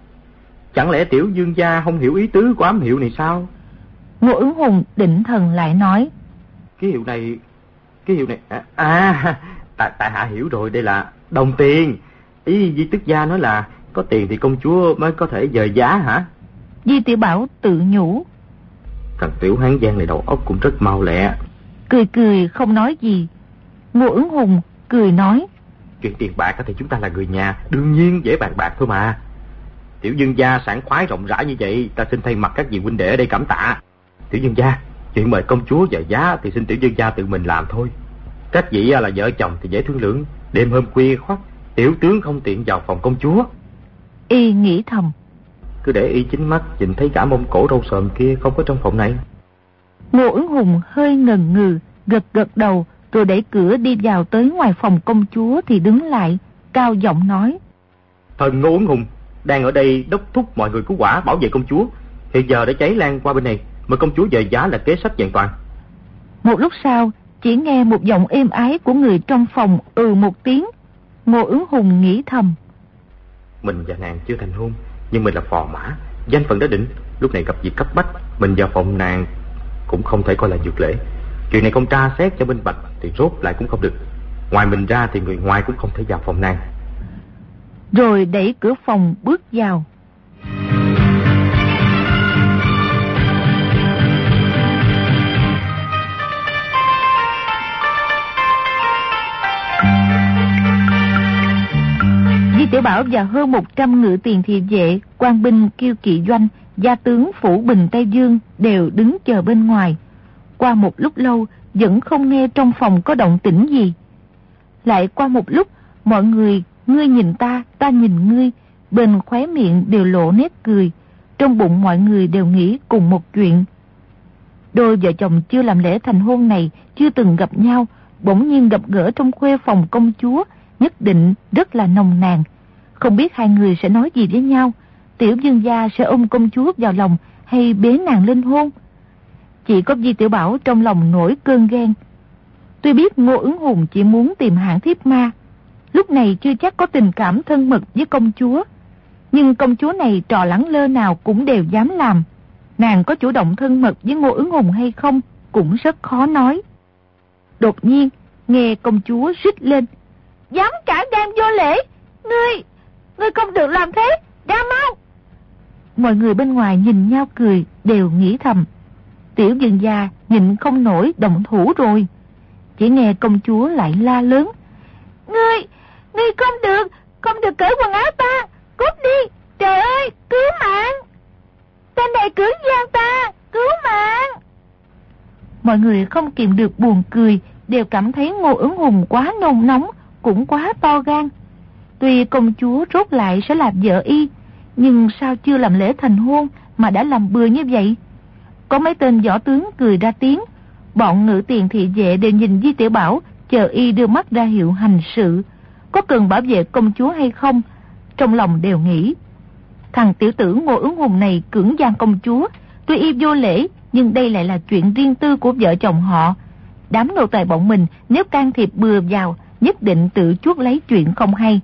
Chẳng lẽ tiểu dương gia không hiểu ý tứ của ám hiệu này sao? Ngô Ứng Hùng định thần lại nói: Cái hiệu này, cái hiệu này, à, à tại, tại hạ hiểu rồi, đây là đồng tiền. Ý Di Tước gia nói là có tiền thì công chúa mới có thể dời giá hả? Di Tiểu Bảo tự nhủ. Thằng tiểu hán giang này đầu óc cũng rất mau lẹ. Cười cười không nói gì. Ngô Ứng Hùng cười nói: Chuyện tiền bạc thì chúng ta là người nhà, đương nhiên dễ bàn bạc thôi mà. Tiểu dương gia sảng khoái rộng rãi như vậy, ta xin thay mặt các vị huynh đệ ở đây cảm tạ. Tiểu dương gia, chuyện mời công chúa dời giá thì xin tiểu dương gia tự mình làm thôi. Các vị là vợ chồng thì dễ thương lượng. Đêm hôm khuya khoắt, tiểu tướng không tiện vào phòng công chúa. Y nghĩ thầm: Cứ để y chính mắt nhìn thấy cả mông cổ râu sờm kia không có trong phòng này. Ngô Ứng Hùng hơi ngần ngừ, gật gật đầu, rồi đẩy cửa đi vào tới ngoài phòng công chúa thì đứng lại, cao giọng nói: Thần Ngô Ứng Hùng đang ở đây đốc thúc mọi người cứu quả bảo vệ công chúa. Hiện giờ đã cháy lan qua bên này, mời công chúa dời giá là kế sách vẹn toàn. Một lúc sau, chỉ nghe một giọng êm ái của người trong phòng ừ một tiếng. Ngô Ứng Hùng nghĩ thầm: Mình và nàng chưa thành hôn, nhưng mình là phò mã, danh phận đã định. Lúc này gặp việc cấp bách, mình vào phòng nàng cũng không thể coi là vượt lễ. Chuyện này không tra xét cho minh bạch thì rốt lại cũng không được. Ngoài mình ra thì người ngoài cũng không thể vào phòng nàng. Rồi đẩy cửa phòng bước vào. Di Tiểu Bảo và hơn một trăm ngự tiền thị vệ, quan binh kiêu kỵ doanh, gia tướng phủ Bình Tây Dương đều đứng chờ bên ngoài. Qua một lúc lâu vẫn không nghe trong phòng có động tĩnh gì. Lại qua một lúc, mọi người ngươi nhìn ta, ta nhìn ngươi, bên khóe miệng đều lộ nét cười. Trong bụng mọi người đều nghĩ cùng một chuyện. Đôi vợ chồng chưa làm lễ thành hôn này, chưa từng gặp nhau, bỗng nhiên gặp gỡ trong khuê phòng công chúa, nhất định rất là nồng nàn. Không biết hai người sẽ nói gì với nhau. Tiểu dương gia sẽ ôm công chúa vào lòng hay bế nàng lên hôn. Chỉ có Di Tiểu Bảo trong lòng nổi cơn ghen. Tuy biết Ngô Ứng Hùng chỉ muốn tìm hãng thiếp ma, lúc này chưa chắc có tình cảm thân mật với công chúa, nhưng công chúa này trò lẳng lơ nào cũng đều dám làm. Nàng có chủ động thân mật với Ngô Ứng Hùng hay không cũng rất khó nói. Đột nhiên nghe công chúa rít lên: Dám cả gan vô lễ, Ngươi Ngươi không được làm thế, ra mau. Mọi người bên ngoài nhìn nhau cười, đều nghĩ thầm: Tiểu dương gia nhịn không nổi động thủ rồi. Chỉ nghe công chúa lại la lớn: Ngươi, ngươi không được, không được cởi quần áo ta, cút đi, trời ơi, cứu mạng. Tên này cưỡng gian ta, cứu mạng. Mọi người không kìm được buồn cười, đều cảm thấy Ngô Ứng Hùng quá nôn nóng, cũng quá to gan. Tuy công chúa rốt lại sẽ làm vợ y, nhưng sao chưa làm lễ thành hôn mà đã làm bừa như vậy? Có mấy tên võ tướng cười ra tiếng, bọn ngự tiền thị vệ đều nhìn Di Tiểu Bảo, chờ y đưa mắt ra hiệu hành sự. Có cần bảo vệ công chúa hay không? Trong lòng đều nghĩ, thằng tiểu tử Ngô Ứng Hùng này cưỡng gian công chúa, tuy y vô lễ, nhưng đây lại là chuyện riêng tư của vợ chồng họ. Đám nô tài bọn mình nếu can thiệp bừa vào, nhất định tự chuốc lấy chuyện không hay.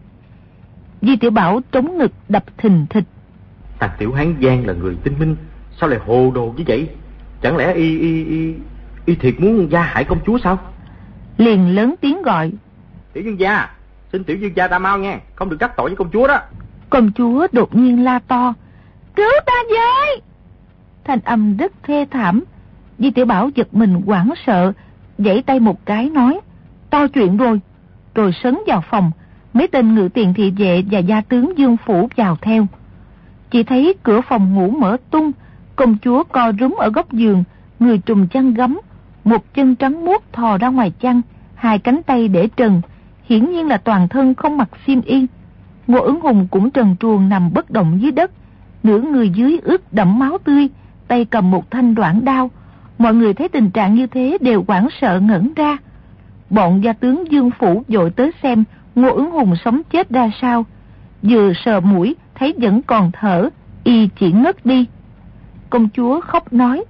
Di Tiểu Bảo trống ngực đập thình thịch. Thằng tiểu hán Giang là người tinh minh, sao lại hồ đồ như vậy? Chẳng lẽ y y y y thiệt muốn gia hại công chúa sao? Liền lớn tiếng gọi, tiểu dương gia, xin tiểu dương gia ta mau nghe, không được đắc tội với công chúa đó. Công chúa đột nhiên la to, cứu ta với! Thanh âm rất thê thảm. Di Tiểu Bảo giật mình hoảng sợ, giãy tay một cái nói, to chuyện rồi. Rồi sấn vào phòng, mấy tên ngự tiền thị vệ và gia tướng Dương Phủ vào theo. Chỉ thấy cửa phòng ngủ mở tung, công chúa co rúm ở góc giường, người trùm chăn gấm, một chân trắng muốt thò ra ngoài chăn, hai cánh tay để trần, hiển nhiên là toàn thân không mặc xiêm y. Ngô Ứng Hùng cũng trần truồng nằm bất động dưới đất, nửa người dưới ướt đẫm máu tươi, tay cầm một thanh đoạn đao. Mọi người thấy tình trạng như thế đều hoảng sợ ngẩn ra. Bọn gia tướng Dương Phủ vội tới xem Ngô Ứng Hùng sống chết ra sao. Vừa sờ mũi thấy vẫn còn thở, y chỉ ngất đi. Công chúa khóc nói,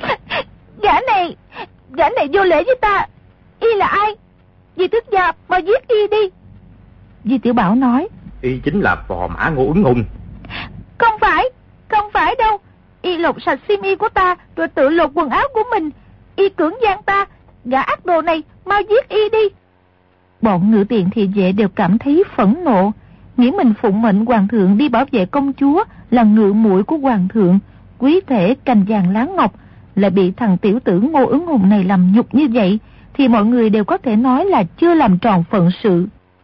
gã này, gã này vô lễ với ta. Y là ai? Di Thức gia mau giết y đi. Di Tiểu Bảo nói, y chính là phò mã Ngô Ứng Hùng. Không phải, không phải đâu. Y lột sạch xiêm y của ta rồi tự lột quần áo của mình. Y cưỡng gian ta, gã ác đồ này mau giết y đi. Bọn ngự tiền thị vệ đều cảm thấy phẫn nộ, nghĩ mình phụng mệnh hoàng thượng đi bảo vệ công chúa, là ngự muội của hoàng thượng, quý thể cành vàng lá ngọc, lại bị thằng tiểu tử Ngô Ứng Hùng này làm nhục như vậy, thì mọi người đều có thể nói là chưa làm tròn phận sự.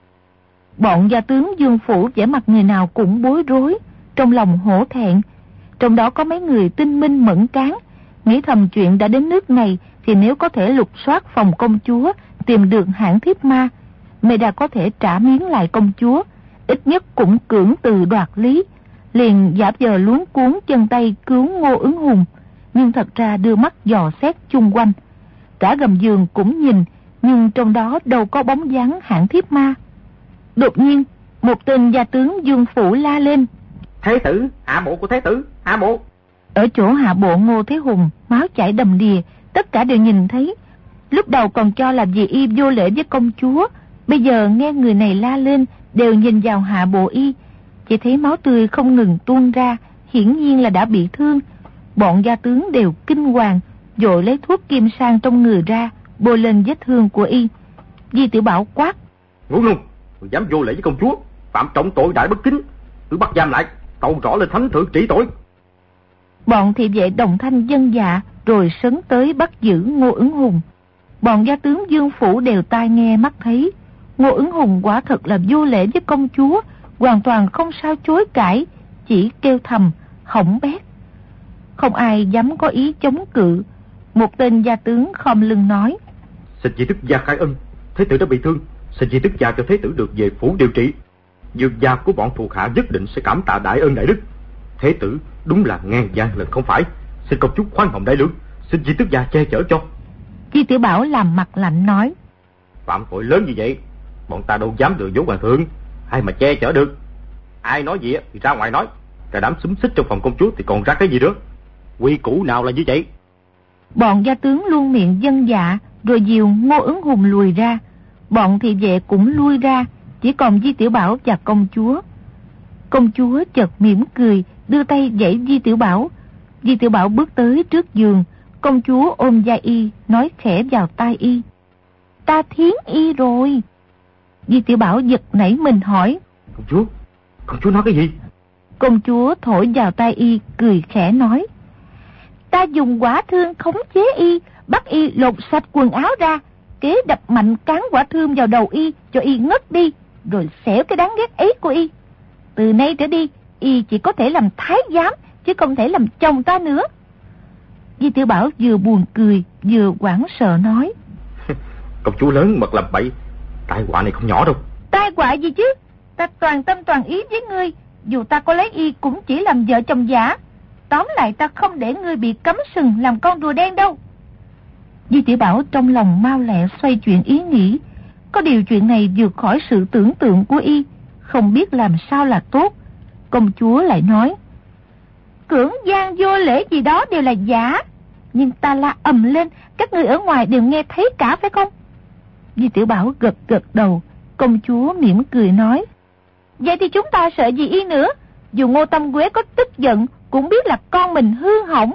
Bọn gia tướng Dương Phủ vẻ mặt người nào cũng bối rối, trong lòng hổ thẹn. Trong đó có mấy người tinh minh mẫn cán, nghĩ thầm chuyện đã đến nước này thì nếu có thể lục soát phòng công chúa, tìm được hãng thiếp ma, mày đã có thể trả miếng lại công chúa, ít nhất cũng cưỡng từ đoạt lý. Liền giả vờ luống cuống chân tay cứu Ngô Ứng Hùng, nhưng thật ra đưa mắt dò xét chung quanh. Cả gầm giường cũng nhìn, nhưng trong đó đâu có bóng dáng hãng thiếp ma. Đột nhiên, một tên gia tướng Dương Phủ la lên, Thế tử, hạ bộ của thế tử, hạ bộ. Ở chỗ hạ bộ Ngô Thế Hùng, máu chảy đầm đìa, tất cả đều nhìn thấy. Lúc đầu còn cho là vì y vô lễ với công chúa, bây giờ nghe người này la lên, đều nhìn vào hạ bộ y, chỉ thấy máu tươi không ngừng tuôn ra, hiển nhiên là đã bị thương. Bọn gia tướng đều kinh hoàng, vội lấy thuốc kim sang trong người ra, bôi lên vết thương của y. Di Tiểu Bảo quát, Ngô Ứng Hùng, người dám vô lễ với công chúa, phạm trọng tội đại bất kính, cứ bắt giam lại, tâu rõ lên thánh thượng trị tội. Bọn thị vệ đồng thanh dân dạ, rồi sấn tới bắt giữ Ngô Ứng Hùng. Bọn gia tướng Dương Phủ đều tai nghe mắt thấy, Ngô Ứng Hùng quả thật là vô lễ với công chúa, hoàn toàn không sao chối cãi, chỉ kêu thầm hỏng bét. Không ai dám có ý chống cự. Một tên gia tướng khom lưng nói, Xin Di Thức gia khai ân, thế tử đã bị thương, xin Di Thức gia cho thế tử được về phủ điều trị. Dương gia của bọn thuộc hạ nhất định sẽ cảm tạ đại ơn đại đức. Thế tử đúng là ngang gian lần không phải, xin công chúa khoan hồng đại lượng, xin Di Thức gia che chở cho. Di Tiểu Bảo làm mặt lạnh nói, Phạm tội lớn như vậy, bọn ta đâu dám lừa dối hoàng thượng, ai mà che chở được. Ai nói gì thì ra ngoài nói, cả đám xúm xích trong phòng công chúa thì còn ra cái gì nữa. Quy củ nào là như vậy? Bọn gia tướng luôn miệng dân dạ, rồi dìu Ngô Ứng Hùng lùi ra. Bọn thị vệ cũng lui ra, chỉ còn Di Tiểu Bảo và công chúa. Công chúa chợt mỉm cười, đưa tay giãy Di Tiểu Bảo. Di Tiểu Bảo bước tới trước giường, công chúa ôm vai y, nói khẽ vào tai y, Ta thiến y rồi. Di Tiểu Bảo giật nảy mình hỏi, Công chúa, công chúa nói cái gì? Công chúa thổi vào tai y, cười khẽ nói, Ta dùng quả thương khống chế y, bắt y lột sạch quần áo ra, kế đập mạnh cán quả thơm vào đầu y cho y ngất đi, rồi xẻo cái đáng ghét ấy của y. Từ nay trở đi, y chỉ có thể làm thái giám, chứ không thể làm chồng ta nữa. Di Tiểu Bảo vừa buồn cười, vừa hoảng sợ nói. Công chúa lớn mật làm bậy, tai họa này không nhỏ đâu. Tai họa gì chứ? Ta toàn tâm toàn ý với ngươi, dù ta có lấy y cũng chỉ làm vợ chồng giả. Tóm lại ta không để ngươi bị cấm sừng làm con rùa đen đâu. Di Tiểu Bảo trong lòng mau lẹ xoay chuyển ý nghĩ. Có điều chuyện này vượt khỏi sự tưởng tượng của y, không biết làm sao là tốt. Công chúa lại nói, cưỡng gian vô lễ gì đó đều là giả, nhưng ta la ầm lên, các người ở ngoài đều nghe thấy cả phải không? Di Tiểu Bảo gật gật đầu. Công chúa mỉm cười nói, vậy thì chúng ta sợ gì y nữa? Dù Ngô Tâm Quế có tức giận cũng biết là con mình hư hỏng.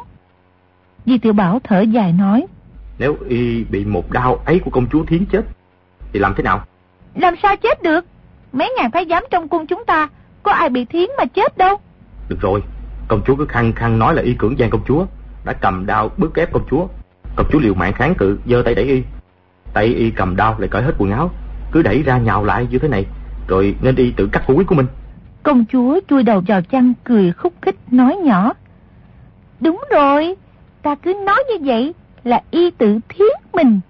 Di Tiểu Bảo thở dài nói, nếu y bị một đao ấy của công chúa Thiến chết thì làm thế nào? Làm sao chết được? Mấy ngàn thái giám trong cung chúng ta có ai bị Thiến mà chết đâu. Được rồi, công chúa cứ khăng khăng nói là y cưỡng gian công chúa, đã cầm đao bức ép công chúa. Công chúa liều mạng kháng cự, giơ tay đẩy y. Tay y cầm đao lại cởi hết quần áo, cứ đẩy ra nhào lại như thế này, rồi nên y tự cắt hủi của mình. Công chúa chui đầu vào chăn cười khúc khích nói nhỏ, đúng rồi, ta cứ nói như vậy là y tự thiến mình.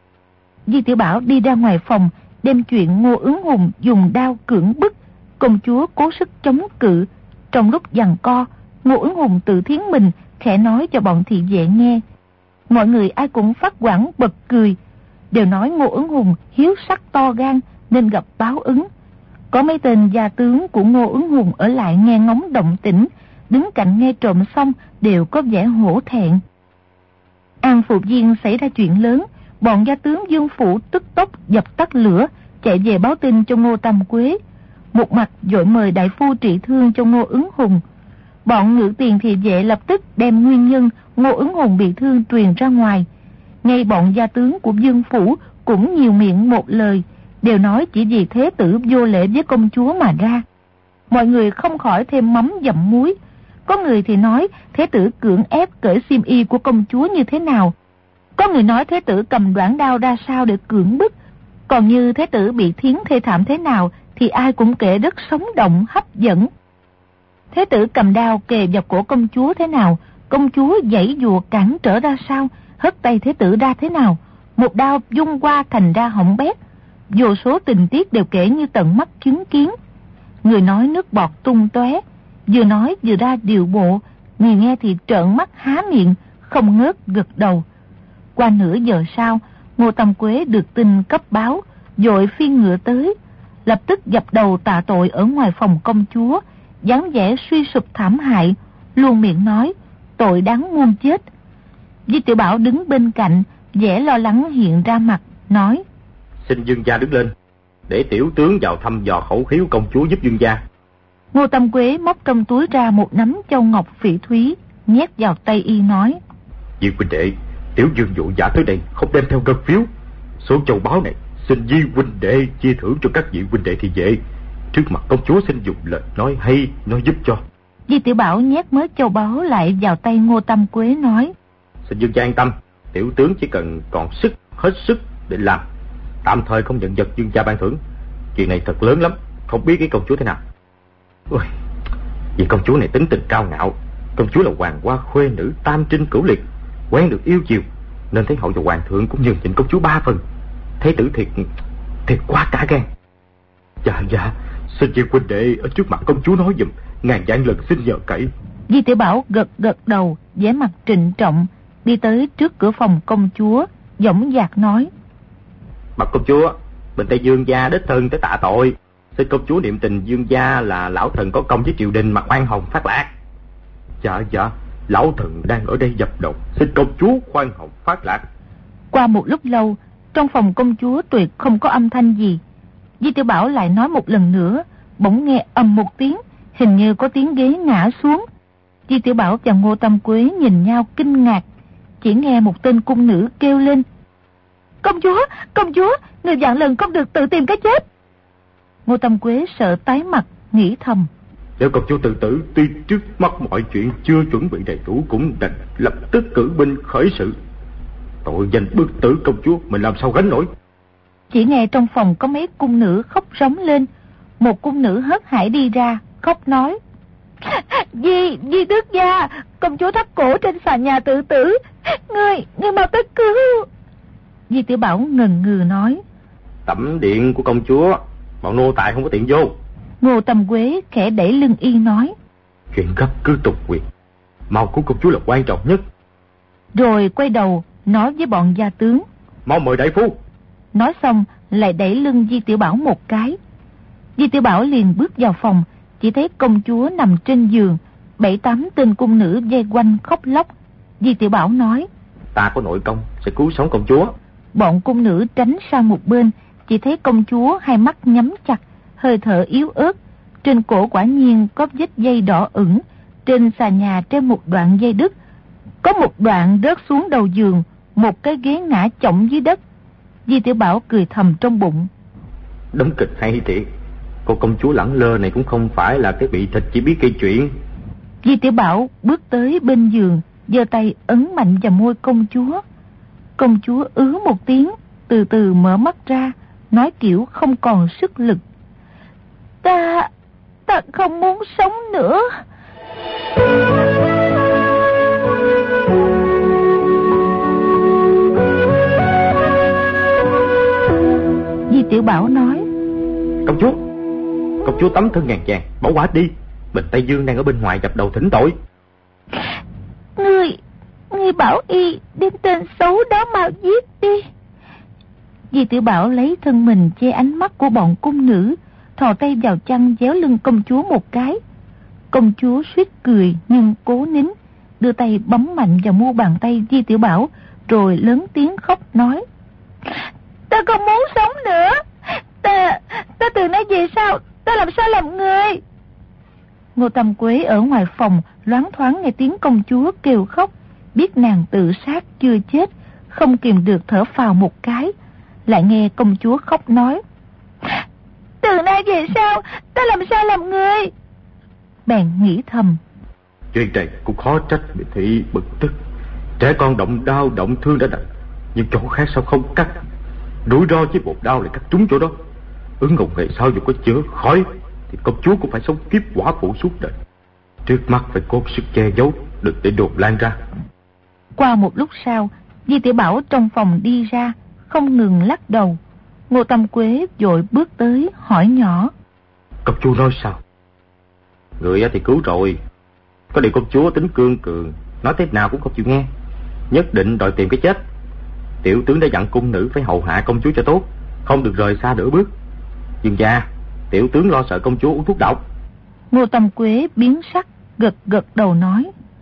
Di Tiểu Bảo đi ra ngoài phòng, đem chuyện Ngô Ứng Hùng dùng đao cưỡng bức. Công chúa cố sức chống cự. Trong lúc giằng co, Ngô Ứng Hùng tự thiến mình, khẽ nói cho bọn thị vệ nghe. Mọi người ai cũng phát hoảng bật cười, đều nói Ngô Ứng Hùng hiếu sắc to gan nên gặp báo ứng. Có mấy tên gia tướng của Ngô Ứng Hùng ở lại nghe ngóng động tĩnh, đứng cạnh nghe trộm xong đều có vẻ hổ thẹn. An Phục Viên xảy ra chuyện lớn, bọn gia tướng Dương Phủ tức tốc dập tắt lửa, chạy về báo tin cho Ngô Tâm Quế. Một mặt vội mời đại phu trị thương cho Ngô Ứng Hùng. Bọn ngự tiền thị vệ lập tức đem nguyên nhân Ngô Ứng Hùng bị thương truyền ra ngoài. Ngay bọn gia tướng của Dương Phủ cũng nhiều miệng một lời, đều nói chỉ vì thế tử vô lễ với công chúa mà ra. Mọi người không khỏi thêm mắm dặm muối. Có người thì nói thế tử cưỡng ép cởi xiêm y của công chúa như thế nào. Có người nói thế tử cầm đoản đao ra sao để cưỡng bức. Còn như thế tử bị thiến thê thảm thế nào thì ai cũng kể rất sống động hấp dẫn. Thế tử cầm đao kề vào cổ công chúa thế nào, công chúa giãy giụa cản trở ra sao, hất tay thế tử ra thế nào, một đao vung qua thành ra hỏng bét. Vô số tình tiết đều kể như tận mắt chứng kiến. Người nói nước bọt tung tóe, vừa nói vừa ra điều bộ, người nghe thì trợn mắt há miệng, không ngớt gật đầu. Qua nửa giờ sau, Ngô Tâm Quế được tin cấp báo, vội phi ngựa tới, lập tức dập đầu tạ tội ở ngoài phòng công chúa, dáng vẻ suy sụp thảm hại, luôn miệng nói tội đáng muôn chết. Di Tiểu Bảo đứng bên cạnh, vẻ lo lắng hiện ra mặt, nói: Xin Dương gia đứng lên, để tiểu tướng vào thăm dò khẩu khí của công chúa giúp Dương gia. Ngô Tâm Quế móc trong túi ra một nắm châu ngọc phỉ thúy, nhét vào tay y nói: Di huynh đệ, tiểu Dương dụ giả tới đây không đem theo ngân phiếu, số châu báu này xin Di huynh đệ chia thưởng cho các vị huynh đệ thị vệ. Trước mặt công chúa xin dùng lời nói hay nói giúp cho. Di Tiểu Bảo nhét mớ châu báu lại vào tay Ngô Tâm Quế nói: Xin Dương gia an tâm, tiểu tướng chỉ cần còn sức hết sức để làm, tạm thời không nhận vật Dương gia ban thưởng. Chuyện này thật lớn lắm, không biết cái công chúa thế nào. Ôi, vì công chúa này tính tình cao ngạo, công chúa là hoàng hoa khuê nữ tam trinh cửu liệt, quen được yêu chiều, nên thấy hậu và hoàng thượng cũng nhường nhịn công chúa ba phần. Thế tử thiệt thiệt quá cả gan. Dạ dạ, xin Di huynh đệ ở trước mặt công chúa nói giùm, ngàn vạn lần xin nhờ cậy. Di Tiểu Bảo gật gật đầu, vẻ mặt trịnh trọng, đi tới trước cửa phòng công chúa, dõng dạc nói: Bạch công chúa, bên Tây Dương gia đích thân tới tạ tội, xin công chúa niệm tình Dương gia là lão thần có công với triều đình mà khoan hồng phát lạc. Dạ dạ, lão thần đang ở đây dập đầu, xin công chúa khoan hồng phát lạc. Qua một lúc lâu, trong phòng công chúa tuyệt không có âm thanh gì. Di Tiểu Bảo lại nói một lần nữa, bỗng nghe ầm một tiếng, hình như có tiếng ghế ngã xuống. Di Tiểu Bảo và Ngô Tâm Quế nhìn nhau kinh ngạc, chỉ nghe một tên cung nữ kêu lên: Công chúa, công chúa, người vạn lần không được tự tìm cái chết. Ngô Tâm Quế sợ tái mặt, nghĩ thầm: Nếu công chúa tự tử, tuy trước mắt mọi chuyện chưa chuẩn bị đầy đủ, cũng đành lập tức cử binh khởi sự. Tội danh bức tử công chúa mình làm sao gánh nổi. Chỉ nghe trong phòng có mấy cung nữ khóc rống lên. Một cung nữ hớt hải đi ra, khóc nói: Di, Di tước gia, công chúa thắt cổ trên xà nhà tự tử. Ngươi, ngươi mau tới cứu. Di Tiểu Bảo ngần ngừ nói: Tẩm điện của công chúa, bọn nô tài không có tiện vô. Ngô Tâm Quế khẽ đẩy lưng y nói: Chuyện gấp cứ tục quyền, mau cứu công chúa là quan trọng nhất. Rồi quay đầu nói với bọn gia tướng: Mau mời đại phu. Nói xong lại đẩy lưng Di Tiểu Bảo một cái. Di Tiểu Bảo liền bước vào phòng, chỉ thấy công chúa nằm trên giường, bảy tám tên cung nữ vây quanh khóc lóc. Di Tiểu Bảo nói: Ta có nội công sẽ cứu sống công chúa. Bọn cung nữ tránh sang một bên, chỉ thấy công chúa hai mắt nhắm chặt, hơi thở yếu ớt. Trên cổ quả nhiên có vết dây đỏ ửng, trên xà nhà treo một đoạn dây đứt, có một đoạn rớt xuống đầu giường, một cái ghế ngã chỏng dưới đất. Di Tiểu Bảo cười thầm trong bụng: Đóng kịch hay thiệt, cô công chúa lẳng lơ này cũng không phải là cái bị thịt chỉ biết gây chuyện. Di Tiểu Bảo bước tới bên giường, giơ tay ấn mạnh vào môi công chúa. Công chúa ứ một tiếng, từ từ mở mắt ra, nói kiểu không còn sức lực: Ta, ta không muốn sống nữa. Di Tiểu Bảo nói: Công chúa, công chúa tấm thân ngàn vàng, bỏ quả đi. Bình Tây Dương đang ở bên ngoài dập đầu thỉnh tội. Ngươi, ngươi bảo y đem tên xấu đó mau giết đi. Di Tiểu Bảo lấy thân mình che ánh mắt của bọn cung nữ, thò tay vào chăn déo lưng công chúa một cái. Công chúa suýt cười nhưng cố nín, đưa tay bấm mạnh vào mu bàn tay Di Tiểu Bảo, rồi lớn tiếng khóc nói: Ta không muốn sống nữa. Ta, ta từ nay về sau, ta làm sao làm người? Ngô Tâm Quế ở ngoài phòng loáng thoáng nghe tiếng công chúa kêu khóc, biết nàng tự sát chưa chết, không kìm được thở phào một cái. Lại nghe công chúa khóc nói: Từ nay về sau, ta làm sao làm người? Bèn nghĩ thầm: Chuyện này cũng khó trách bị thị bực tức. Trẻ con động đau động thương đã đành, nhưng chỗ khác sao không cắt? Rủi ro với một đau lại cắt trúng chỗ đó. Ứng ngục ngày sau dù có chữa khỏi thì công chúa cũng phải sống kiếp quả phụ suốt đời. Trước mắt phải cố sức che giấu, đừng để đồn lan ra. Qua một lúc sau, Di Tiểu Bảo trong phòng đi ra, không ngừng lắc đầu. Ngô Tâm Quế vội bước tới hỏi nhỏ: Công chúa nói sao? Người thì cứu rồi, có điều công chúa tính cương cường, nói thế nào cũng không chịu nghe, nhất định đòi tìm cái chết. Tiểu tướng đã dặn cung nữ phải hầu hạ công chúa cho tốt, không được rời xa nửa bước. Dương gia, tiểu tướng lo sợ công chúa uống thuốc độc. Ngô Tâm Quế biến sắc, gật gật đầu nói: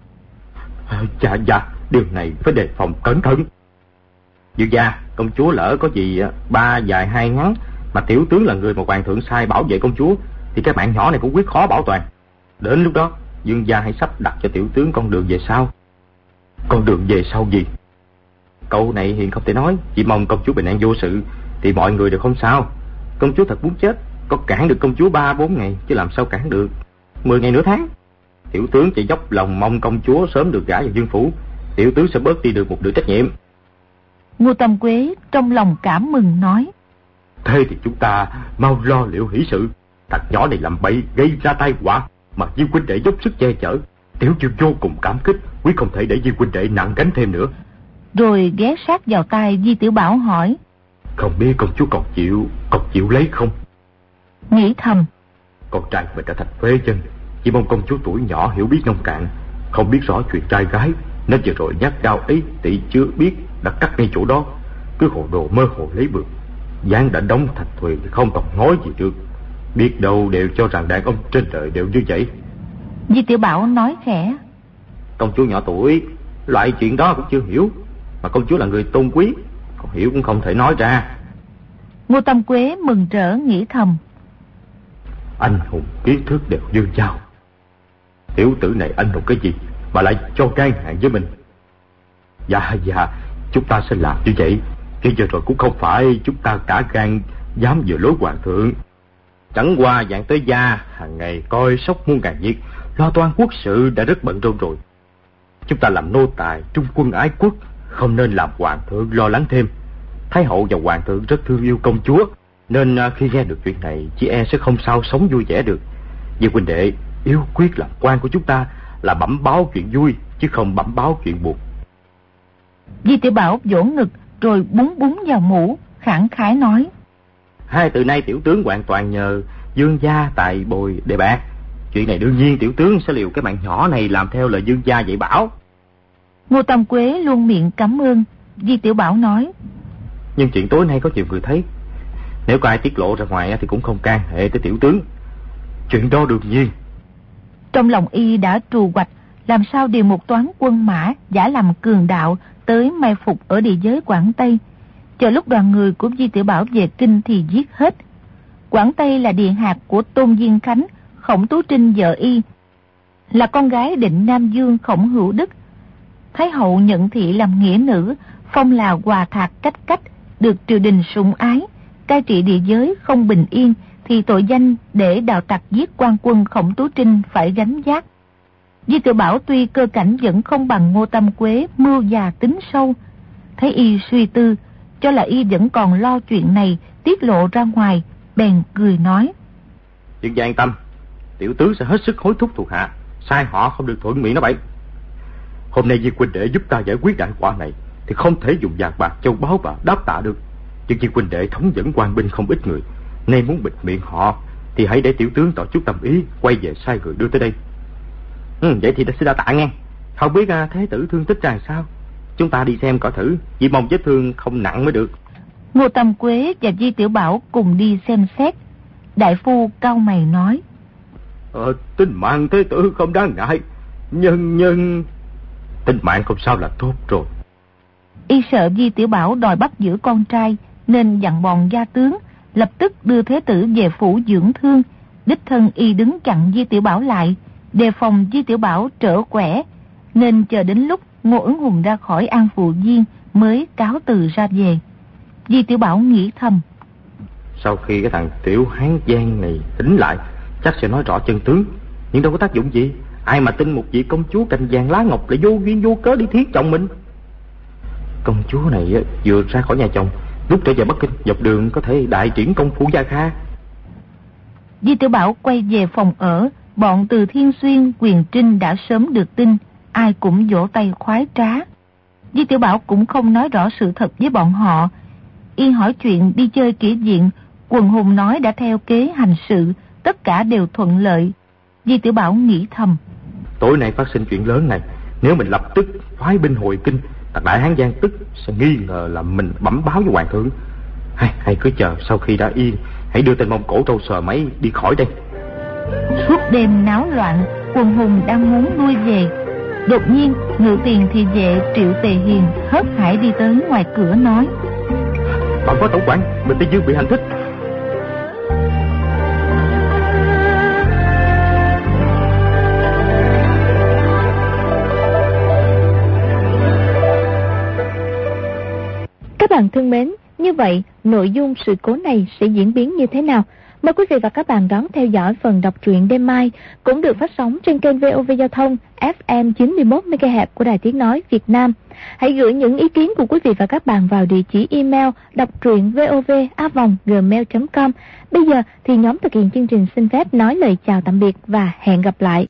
à, Dạ dạ, điều này phải đề phòng cẩn thận. Dương gia, công chúa lỡ có gì ba dài hai ngắn, mà tiểu tướng là người mà hoàng thượng sai bảo vệ công chúa, thì cái mạng nhỏ này cũng quyết khó bảo toàn. Đến lúc đó, Dương gia hãy sắp đặt cho tiểu tướng con đường về sau. Con đường về sau gì? Câu này hiện không thể nói, chỉ mong công chúa bình an vô sự thì mọi người đều không sao. Công chúa thật muốn chết, có cản được công chúa ba bốn ngày, chứ làm sao cản được mười ngày nửa tháng. Tiểu tướng chỉ dốc lòng mong công chúa sớm được gả vào Dương phủ, tiểu tướng sẽ bớt đi được một nửa trách nhiệm. Ngô Tâm Quế trong lòng cảm mừng nói: Thế thì chúng ta mau lo liệu hỷ sự. Thằng nhỏ này làm bậy gây ra tai họa, mà Di huynh đệ dốc sức che chở, tiểu chiêu vô cùng cảm kích, quý không thể để Di huynh đệ nặng gánh thêm nữa. Rồi ghé sát vào tai Di Tiểu Bảo hỏi: Không biết công chúa còn chịu còn chịu lấy không? Nghĩ thầm: Con trai mình đã thành phế chân, chỉ mong công chúa tuổi nhỏ hiểu biết nông cạn, không biết rõ chuyện trai gái, nên vừa rồi nhát đau ấy tỷ chưa biết đã cắt ngay chỗ đó, cứ hồ đồ mơ hồ lấy bược. Gián đã đóng thành thuyền thì không còn nói gì được, biết đâu đều cho rằng đàn ông trên đời đều như vậy. Di Tiểu Bảo nói khẽ: Công chúa nhỏ tuổi, loại chuyện đó cũng chưa hiểu, mà công chúa là người tôn quý, không hiểu cũng không thể nói ra. Ngô Tâm Quế mừng rỡ nghĩ thầm: Anh hùng kiến thức đều như nhau, tiểu tử này anh hùng cái gì mà lại cho can hạn với mình? Dạ dạ, chúng ta sẽ làm như vậy. Chứ giờ rồi cũng không phải chúng ta cả gan dám vừa lối hoàng thượng. Chẳng qua dạng tới gia hàng ngày coi sóc muôn ngàn việc, lo toan quốc sự đã rất bận rộn rồi. Chúng ta làm nô tài trung quân ái quốc, không nên làm hoàng thượng lo lắng thêm. Thái hậu và hoàng thượng rất thương yêu công chúa, nên khi nghe được chuyện này, chị e sẽ không sao sống vui vẻ được. Vì huynh đệ, yếu quyết làm quan của chúng ta là bẩm báo chuyện vui, chứ không bẩm báo chuyện buồn. Di Tiểu Bảo vỗ ngực rồi búng búng vào mũ, khẳng khái nói: Hai từ nay tiểu tướng hoàn toàn nhờ dương gia tài bồi đề bạc. Chuyện này đương nhiên tiểu tướng sẽ liều cái mạng nhỏ này làm theo lời dương gia dạy bảo. Ngô Tam Quế luôn miệng cảm ơn. Di Tiểu Bảo nói: Nhưng chuyện tối nay có nhiều người thấy, nếu có ai tiết lộ ra ngoài thì cũng không can hệ tới tiểu tướng. Chuyện đó đương nhiên. Trong lòng y đã trù hoạch làm sao điều một toán quân mã giả làm cường đạo tới mai phục ở địa giới Quảng Tây, chờ lúc đoàn người của Di Tiểu Bảo về kinh thì giết hết. Quảng Tây là điện hạt của Tôn Diên Khánh, Khổng Tú Trinh vợ y, là con gái định Nam Dương Khổng Hữu Đức. Thái hậu nhận thị làm nghĩa nữ, phong là Hòa Thạc Cách Cách, được triều đình sủng ái, cai trị địa giới không bình yên, thì tội danh để đạo tặc giết quan quân Khổng Tú Trinh phải gánh vác. Di Tiểu Bảo tuy cơ cảnh vẫn không bằng Ngô Tam Quế mưu già tính sâu, thấy y suy tư, cho là y vẫn còn lo chuyện này tiết lộ ra ngoài, bèn cười nói: Dương gia an tâm, tiểu tướng sẽ hết sức hối thúc thuộc hạ, sai họ không được thuận miệng nói bậy. Hôm nay Di huynh đệ giúp ta giải quyết đại họa này thì không thể dùng vàng bạc châu báu và đáp tạ được. Nhưng Di huynh đệ thống dẫn quan binh không ít người, nên muốn bịt miệng họ thì hãy để tiểu tướng tỏ chút tâm ý, quay về sai người đưa tới đây. Ừ, vậy thì ta sẽ đa tạ nghe. Không biết à, thế tử thương tích ra sao? Chúng ta đi xem coi thử, chỉ mong vết thương không nặng mới được. Ngô Tam Quế và Di Tiểu Bảo cùng đi xem xét. Đại phu cau mày nói: Ờ, tính mạng thế tử không đáng ngại, nhưng nhưng tính mạng không sao là tốt rồi. Y sợ Di Tiểu Bảo đòi bắt giữ con trai, nên dặn bọn gia tướng lập tức đưa thế tử về phủ dưỡng thương. Đích thân y đứng chặn Di Tiểu Bảo lại, đề phòng Di Tiểu Bảo trở quẻ, nên chờ đến lúc Ngô Ứng Hùng ra khỏi An Phụ Viên mới cáo từ ra về. Di Tiểu Bảo nghĩ thầm: Sau khi cái thằng Tiểu Hán Giang này tỉnh lại, chắc sẽ nói rõ chân tướng, nhưng đâu có tác dụng gì. Ai mà tin một vị công chúa cành vàng lá ngọc lại vô duyên vô cớ đi thiết chồng mình. Công chúa này vừa ra khỏi nhà chồng, lúc trở về Bắc Kinh, dọc đường có thể đại triển công phu gia kha. Di Tiểu Bảo quay về phòng ở, bọn Từ Thiên Xuyên, Quyền Trinh đã sớm được tin, ai cũng vỗ tay khoái trá. Di Tiểu Bảo cũng không nói rõ sự thật với bọn họ. Y hỏi chuyện đi chơi kỹ viện, Quần Hùng nói đã theo kế hành sự, tất cả đều thuận lợi. Di Tiểu Bảo nghĩ thầm: Tối nay phát sinh chuyện lớn này, nếu mình lập tức phái binh hồi kinh, thằng Đại Hán Giang tức sẽ nghi ngờ là mình bẩm báo với hoàng thượng. Hay, hay cứ chờ sau khi đã yên, hãy đưa tên Mông Cổ trâu sờ máy đi khỏi đây. Suốt đêm náo loạn, Quần Hùng đang muốn lui về, đột nhiên Ngự Tiền thị vệ Triệu Tề Hiền hớt hải đi tới ngoài cửa nói: Bạn phó tổng quản, Bình Tây Dương bị hành thích. Các bạn thân mến, như vậy nội dung sự cố này sẽ diễn biến như thế nào? Mời quý vị và các bạn đón theo dõi phần đọc truyện đêm mai, cũng được phát sóng trên kênh vê o vê Giao thông ép em chín mươi mốt mê ga héc của Đài Tiếng Nói Việt Nam. Hãy gửi những ý kiến của quý vị và các bạn vào địa chỉ email đọc truyện vov a vòng gmail chấm com. Bây giờ thì nhóm thực hiện chương trình xin phép nói lời chào tạm biệt và hẹn gặp lại.